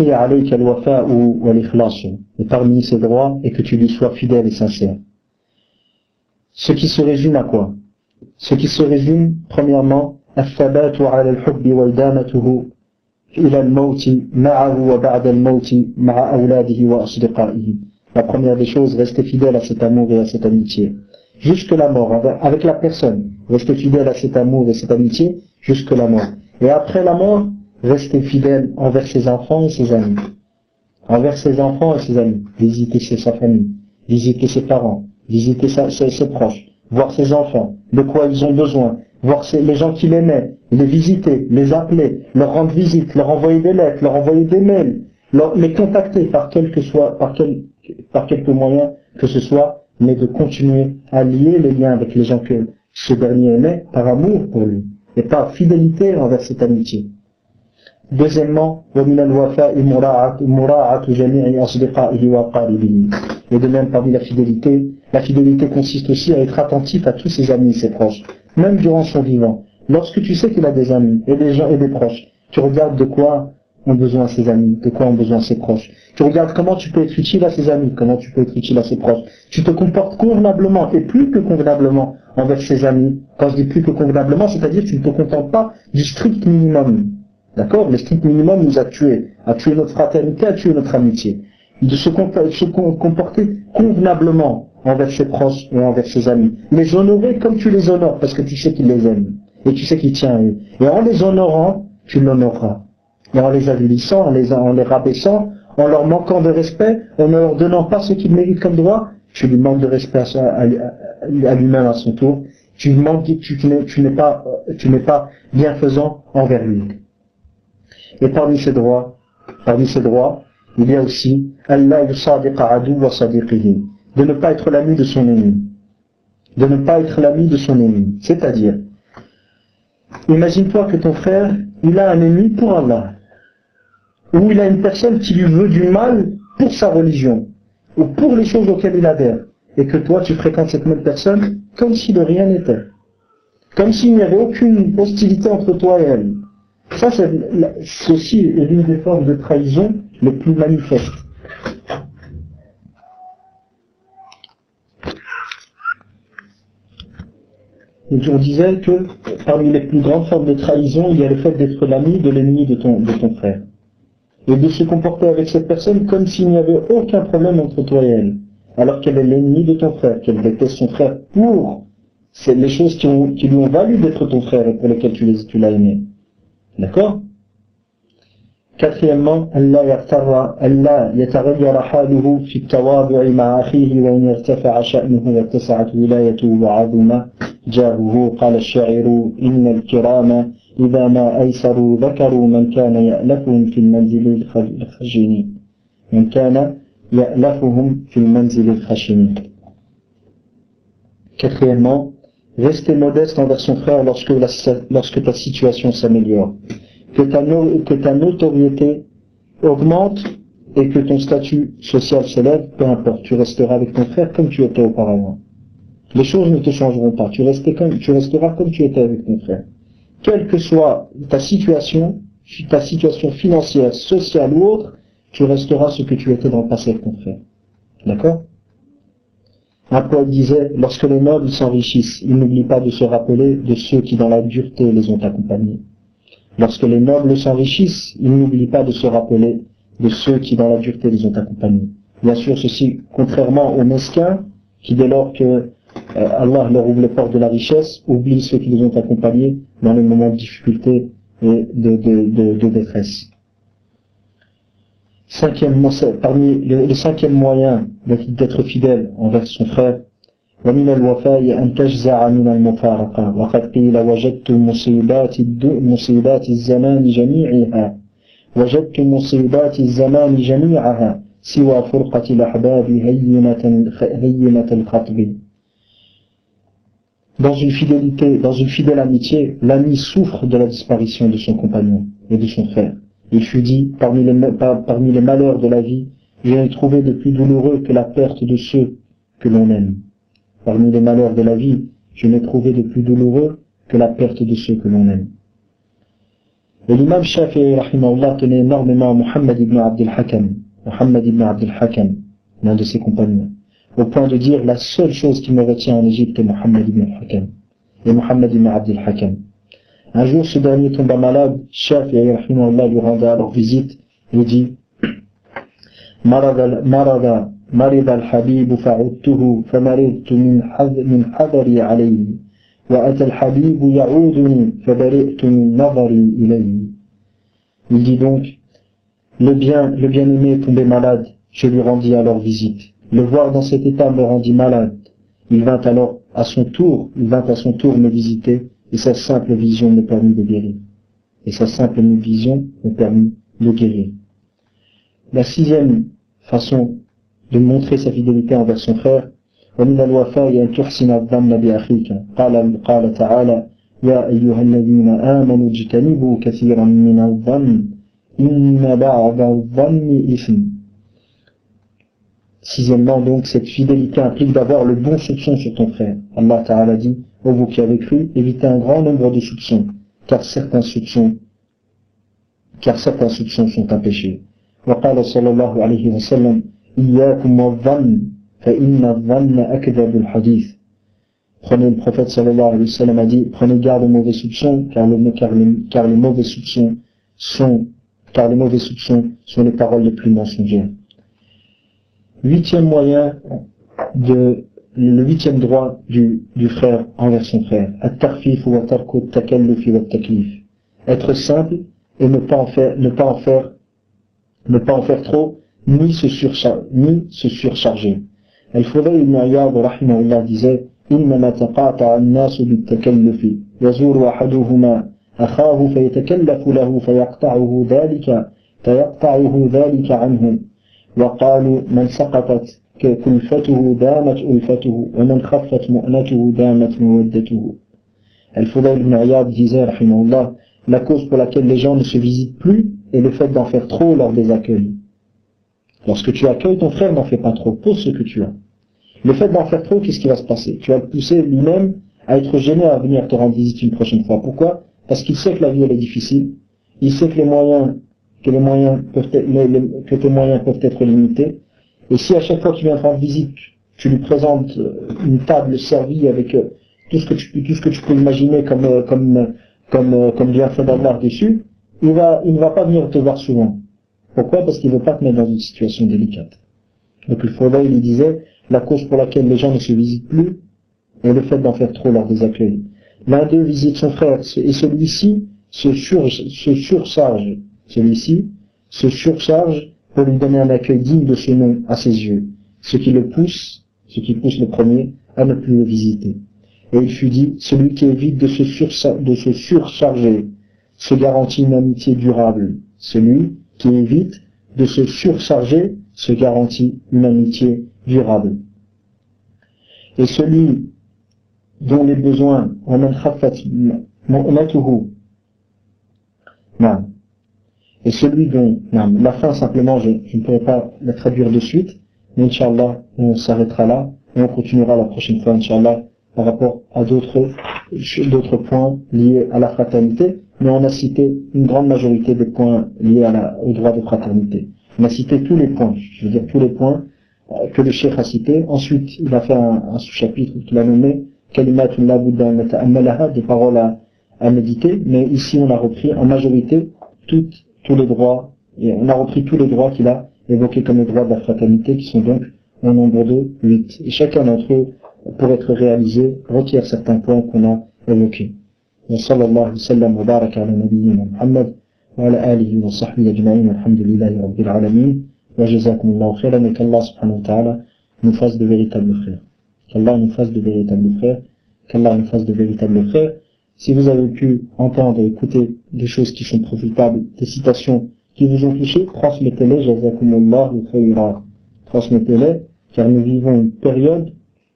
et parmi ces droits est que tu lui sois fidèle et sincère. Ce qui se résume à quoi? Ce qui se résume, premièrement, la première des choses, rester fidèle à cet amour et à cette amitié. Jusque la mort, avec la personne. Rester fidèle à cet amour et cette amitié, jusque la mort. Et après la mort, rester fidèle envers ses enfants et ses amis. Envers ses enfants et ses amis. Visiter sa famille. Visiter ses parents. Visiter sa, ses, ses proches. Voir ses enfants. De quoi ils ont besoin. Voir ses, les gens qu'il aimait. Les visiter. Les appeler. Leur rendre visite. Leur envoyer des lettres. Leur envoyer des mails. Leur, les contacter par quel que soit, par quel, par quelque moyen que ce soit. Mais de continuer à lier les liens avec les gens que ce dernier aimait par amour pour lui. Et par fidélité envers cette amitié. Deuxièmement, et de même parmi la fidélité, la fidélité consiste aussi à être attentif à tous ses amis et ses proches, même durant son vivant. Lorsque tu sais qu'il a des amis et des gens et des proches, tu regardes de quoi ont besoin ses amis, de quoi ont besoin ses proches. Tu regardes comment tu peux être utile à ses amis, comment tu peux être utile à ses proches. Tu te comportes convenablement et plus que convenablement envers ses amis. Quand je dis plus que convenablement, c'est-à-dire que tu ne te contentes pas du strict minimum. D'accord? Le strict minimum nous a tués, a tué notre fraternité, a tué notre amitié. de se, se comporter convenablement envers ses proches et envers ses amis. Les honorer comme tu les honores, parce que tu sais qu'il les aime, et tu sais qu'il tient à eux. Et en les honorant, tu l'honoreras. Et en les avilissant, en les, en les rabaissant, en leur manquant de respect, en ne leur donnant pas ce qu'ils méritent comme droit, tu lui manques de respect à, à, à lui-même à son tour. Tu lui manques, tu, tu n'es, tu n'es pas, tu n'es pas bienfaisant envers lui. Et parmi ces droits, parmi ces droits, il y a aussi Allah yusadiqa adu wa sadiqihi, de ne pas être l'ami de son ennemi, de ne pas être l'ami de son ennemi. C'est-à-dire, imagine-toi que ton frère, il a un ennemi pour Allah, ou il a une personne qui lui veut du mal pour sa religion, ou pour les choses auxquelles il adhère, et que toi tu fréquentes cette même personne comme si de rien n'était, comme s'il n'y avait aucune hostilité entre toi et elle. Ça, c'est aussi l'une des formes de trahison les plus manifestes. Et on disait que parmi les plus grandes formes de trahison, il y a le fait d'être l'ami de l'ennemi de ton, de ton frère. Et de se comporter avec cette personne comme s'il n'y avait aucun problème entre toi et elle, alors qu'elle est l'ennemi de ton frère, qu'elle déteste son frère pour c'est les choses qui, ont, qui lui ont valu d'être ton frère et pour lesquelles tu, les, tu l'as aimé. D'accord? Quatrièmement, Allah yartarra, Allah yataghayyara haluhu fi at-tawadu'i ma'a akhihi wa in irtafa'a sha'nuhu wa ittasa'at wilayatuhu wa 'azuma jahuhu qala ash-sha'iru inna al-kirama idha ma aysaru dhakaru man kana ya'lafuhum fi al-manzili al-khashini man kana ya'lafuhum fi al-manzili al-khashini. Quatrièmement, rester modeste envers son frère lorsque, la, lorsque ta situation s'améliore. Que ta, no, que ta notoriété augmente et que ton statut social s'élève, peu importe, tu resteras avec ton frère comme tu étais auparavant. Les choses ne te changeront pas, tu, comme, tu resteras comme tu étais avec ton frère. Quelle que soit ta situation, ta situation financière, sociale ou autre, tu resteras ce que tu étais dans le passé avec ton frère. D'accord? Un poète disait, lorsque les nobles s'enrichissent, ils n'oublient pas de se rappeler de ceux qui dans la dureté les ont accompagnés. Lorsque les nobles s'enrichissent, ils n'oublient pas de se rappeler de ceux qui dans la dureté les ont accompagnés. Bien sûr, ceci contrairement aux mesquins, qui dès lors que euh, Allah leur ouvre les portes de la richesse, oublient ceux qui les ont accompagnés dans les moments de difficulté et de, de, de, de détresse. Cinquièmement, parmi les, les cinquième moyen d'être fidèle envers son frère, ومن الوفاء أن تجزع من المفارقة وقد قيل وجدت مصيبات مصيبات الزمان جميعها وجدت مصيبات الزمان جميعها سوى فرقة الأحباب هينة هينة الخطب. Dans une fidélité, dans une fidèle amitié, l'ami souffre de la disparition de son compagnon et de son frère. Il fut dit, parmi les, par, parmi les malheurs de la vie, je n'ai trouvé de plus douloureux que la perte de ceux que l'on aime. Parmi les malheurs de la vie, je n'ai trouvé de plus douloureux que la perte de ceux que l'on aime. Et l'imam Shafi'i, rahimahullah, tenait énormément à Muhammad ibn Abd al-Hakam, Muhammad ibn Abd al-Hakam, l'un de ses compagnons, au point de dire la seule chose qui me retient en Égypte est Muhammad ibn al-Hakam, et Muhammad ibn Abd al-Hakam. Un jour, ce dernier tomba malade, Shafi'i, rahimahullah, lui rendait alors visite, et dit, Marada, marada, مرض الحبيب فعدته فمرضت من حذر من حذري عليه وأتى الحبيب يعودني فبرئت من نظري إليه. Il dit donc, le bien, le bien-aimé est tombé malade, je lui rendis alors visite. Le voir dans cet état me rendit malade. Il vint alors à son tour, il vint à son tour me visiter, et sa simple vision me permit de guérir. Et sa simple vision me permit de guérir. La sixième façon de montrer sa fidélité envers son frère, ومن الوفاء أن تحسن الظن بأخيك قال قال تعالى يا أيها الذين آمنوا اجتنبوا كثيرا من الظن إن بعض الظن إثم. Sixièmement, donc, cette fidélité implique d'avoir le bon soupçon sur ton frère. Allah Ta'ala dit, ô vous qui avez cru, évitez un grand nombre de soupçons, car certains soupçons, car certains soupçons sont un péché. وقال صلى الله عليه وسلم إياكم والظن فإن الظن أكذب الحديث. Prenez, le prophète sallallahu alayhi wa sallam a dit, prenez garde aux mauvais soupçons, car, le, car, les, car les mauvais soupçons sont, car les mauvais soupçons sont les paroles les plus mensongères. Huitième moyen de, le huitième droit du, du frère envers son frère. At-tarfif wa tarku at-takalluf wa at-taklif. Être simple et ne pas en faire, ne pas en faire, ne pas en faire trop, ni se surcharger, ni se surcharger. Al-Fudayl ibn Iyad rahimahullah disait, إنما تقاطع الناس بالتكلف يزور أحدهما أخاه فيتكلف له فيقطعه ذلك فيقطعه ذلك عنه وقالوا من سقطت كلفته دامت ألفته ومن خفت مؤنته دامت مودته. Al-Fudayl ibn Iyad disait rahimahullah, la cause pour laquelle les gens ne se visitent plus est le fait d'en faire trop lors des accueils. Lorsque tu accueilles ton frère, n'en fais pas trop, pose ce que tu as. Le fait d'en faire trop, qu'est-ce qui va se passer? Tu vas le pousser lui-même à être gêné à venir te rendre visite une prochaine fois. Pourquoi? Parce qu'il sait que la vie elle est difficile. Il sait que les moyens, que les moyens peuvent être, les, les, que tes moyens peuvent être limités. Et si à chaque fois que tu viens te rendre visite, tu lui présentes une table servie avec tout ce que tu, tout ce que tu peux imaginer comme, comme, comme, comme bienfait d'Allah dessus, il va, il ne va pas venir te voir souvent. Pourquoi? Parce qu'il ne veut pas te mettre dans une situation délicate. Donc le Fudayl, il disait, la cause pour laquelle les gens ne se visitent plus est le fait d'en faire trop lors des accueils. L'un d'eux visite son frère et celui-ci se, sur, se surcharge. Celui-ci se surcharge pour lui donner un accueil digne de ce nom à ses yeux. Ce qui le pousse, ce qui pousse le premier à ne plus le visiter. Et il fut dit, celui qui évite de se, sursa- de se surcharger se garantit une amitié durable. Celui qui évite de se surcharger se garantit une amitié durable. Et celui dont les besoins en un khafat mu'natuhu, et celui dont la fin simplement je, je ne pourrais pas la traduire de suite, mais Inch'Allah on s'arrêtera là et on continuera la prochaine fois Inch'Allah par rapport à d'autres d'autres points liés à la fraternité, mais on a cité une grande majorité des points liés à la, au droit de fraternité. On a cité tous les points, je veux dire tous les points que le cheikh a cité. Ensuite, il a fait un, un sous-chapitre qu'il a nommé Kalimatun la Buddha nata'ammalaha, des paroles à, à méditer, mais ici on a repris en majorité toutes, tous les droits, et on a repris tous les droits qu'il a évoqués comme les droits de la fraternité, qui sont donc au nombre de huit. Et chacun d'entre eux, pour être réalisé, requiert certains points qu'on a évoqués. Wa sallallahu sallam wa baraka ala nabiyyina Muhammad wa ala alihi wa sahbihi ajma'in, alhamdulillahi rabbil alamin. Wa jazakumullahu khairan, et qu'Allah subhanahu wa ta'ala nous fasse de véritables frères. Qu'Allah nous fasse de véritables frères. Qu'Allah nous fasse de véritables frères. Si vous avez pu entendre et écouter des choses qui sont profitables, des citations qui vous ont touché, transmettez-les, jazakumullahu khairan. Transmettez-les, car nous vivons une période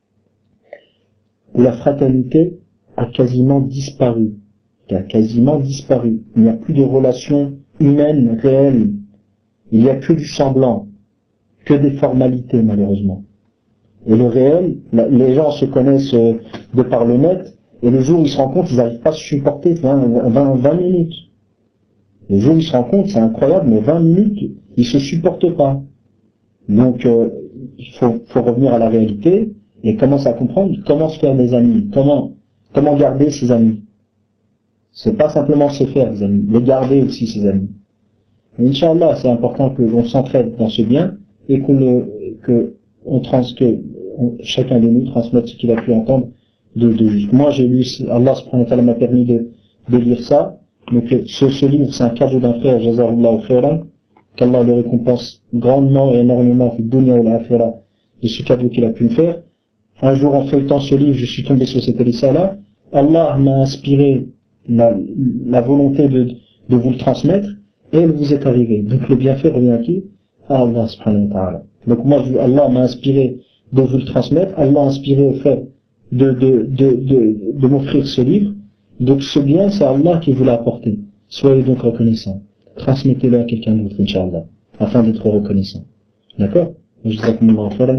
où la fraternité a quasiment disparu. Qui a quasiment disparu. Il n'y a plus de relations humaines réelles. Il n'y a que du semblant, que des formalités malheureusement. Et le réel, les gens se connaissent de par le net, et le jour où ils se rendent compte, ils n'arrivent pas à se supporter vingt minutes. Le jour où ils se rendent compte, c'est incroyable, mais vingt minutes, ils se supportent pas. Donc, euh, il faut, faut revenir à la réalité, et commencer à comprendre comment se faire des amis, comment, comment garder ses amis. C'est pas simplement se faire des amis, les garder aussi ses amis. Inch'Allah, c'est important que l'on s'entraide dans ce bien et qu'on le, que on trans, que on, chacun de nous transmette ce qu'il a pu entendre de, de juste. Moi, j'ai lu, Allah subhanahu wa ta'ala m'a permis de, de lire ça. Donc, ce, ce livre, c'est un cadeau d'un frère, Jazahullahu khairan, qu'Allah le récompense grandement et énormément, fi dunya wal akhirah, de ce cadeau qu'il a pu me faire. Un jour, en feuilletant ce livre, je suis tombé sur cette élisha-là. Allah m'a inspiré la, la volonté de, de vous le transmettre. Et elle vous est arrivée. Donc le bienfait revient à qui? À Allah subhanahu wa ta'ala. Donc moi, je, Allah m'a inspiré de vous le transmettre. Allah a inspiré au frère de, de, de, de, de m'offrir ce livre. Donc ce bien, c'est Allah qui vous l'a apporté. Soyez donc reconnaissants. Transmettez-le à quelqu'un d'autre, Inch'Allah, afin d'être reconnaissant. D'accord?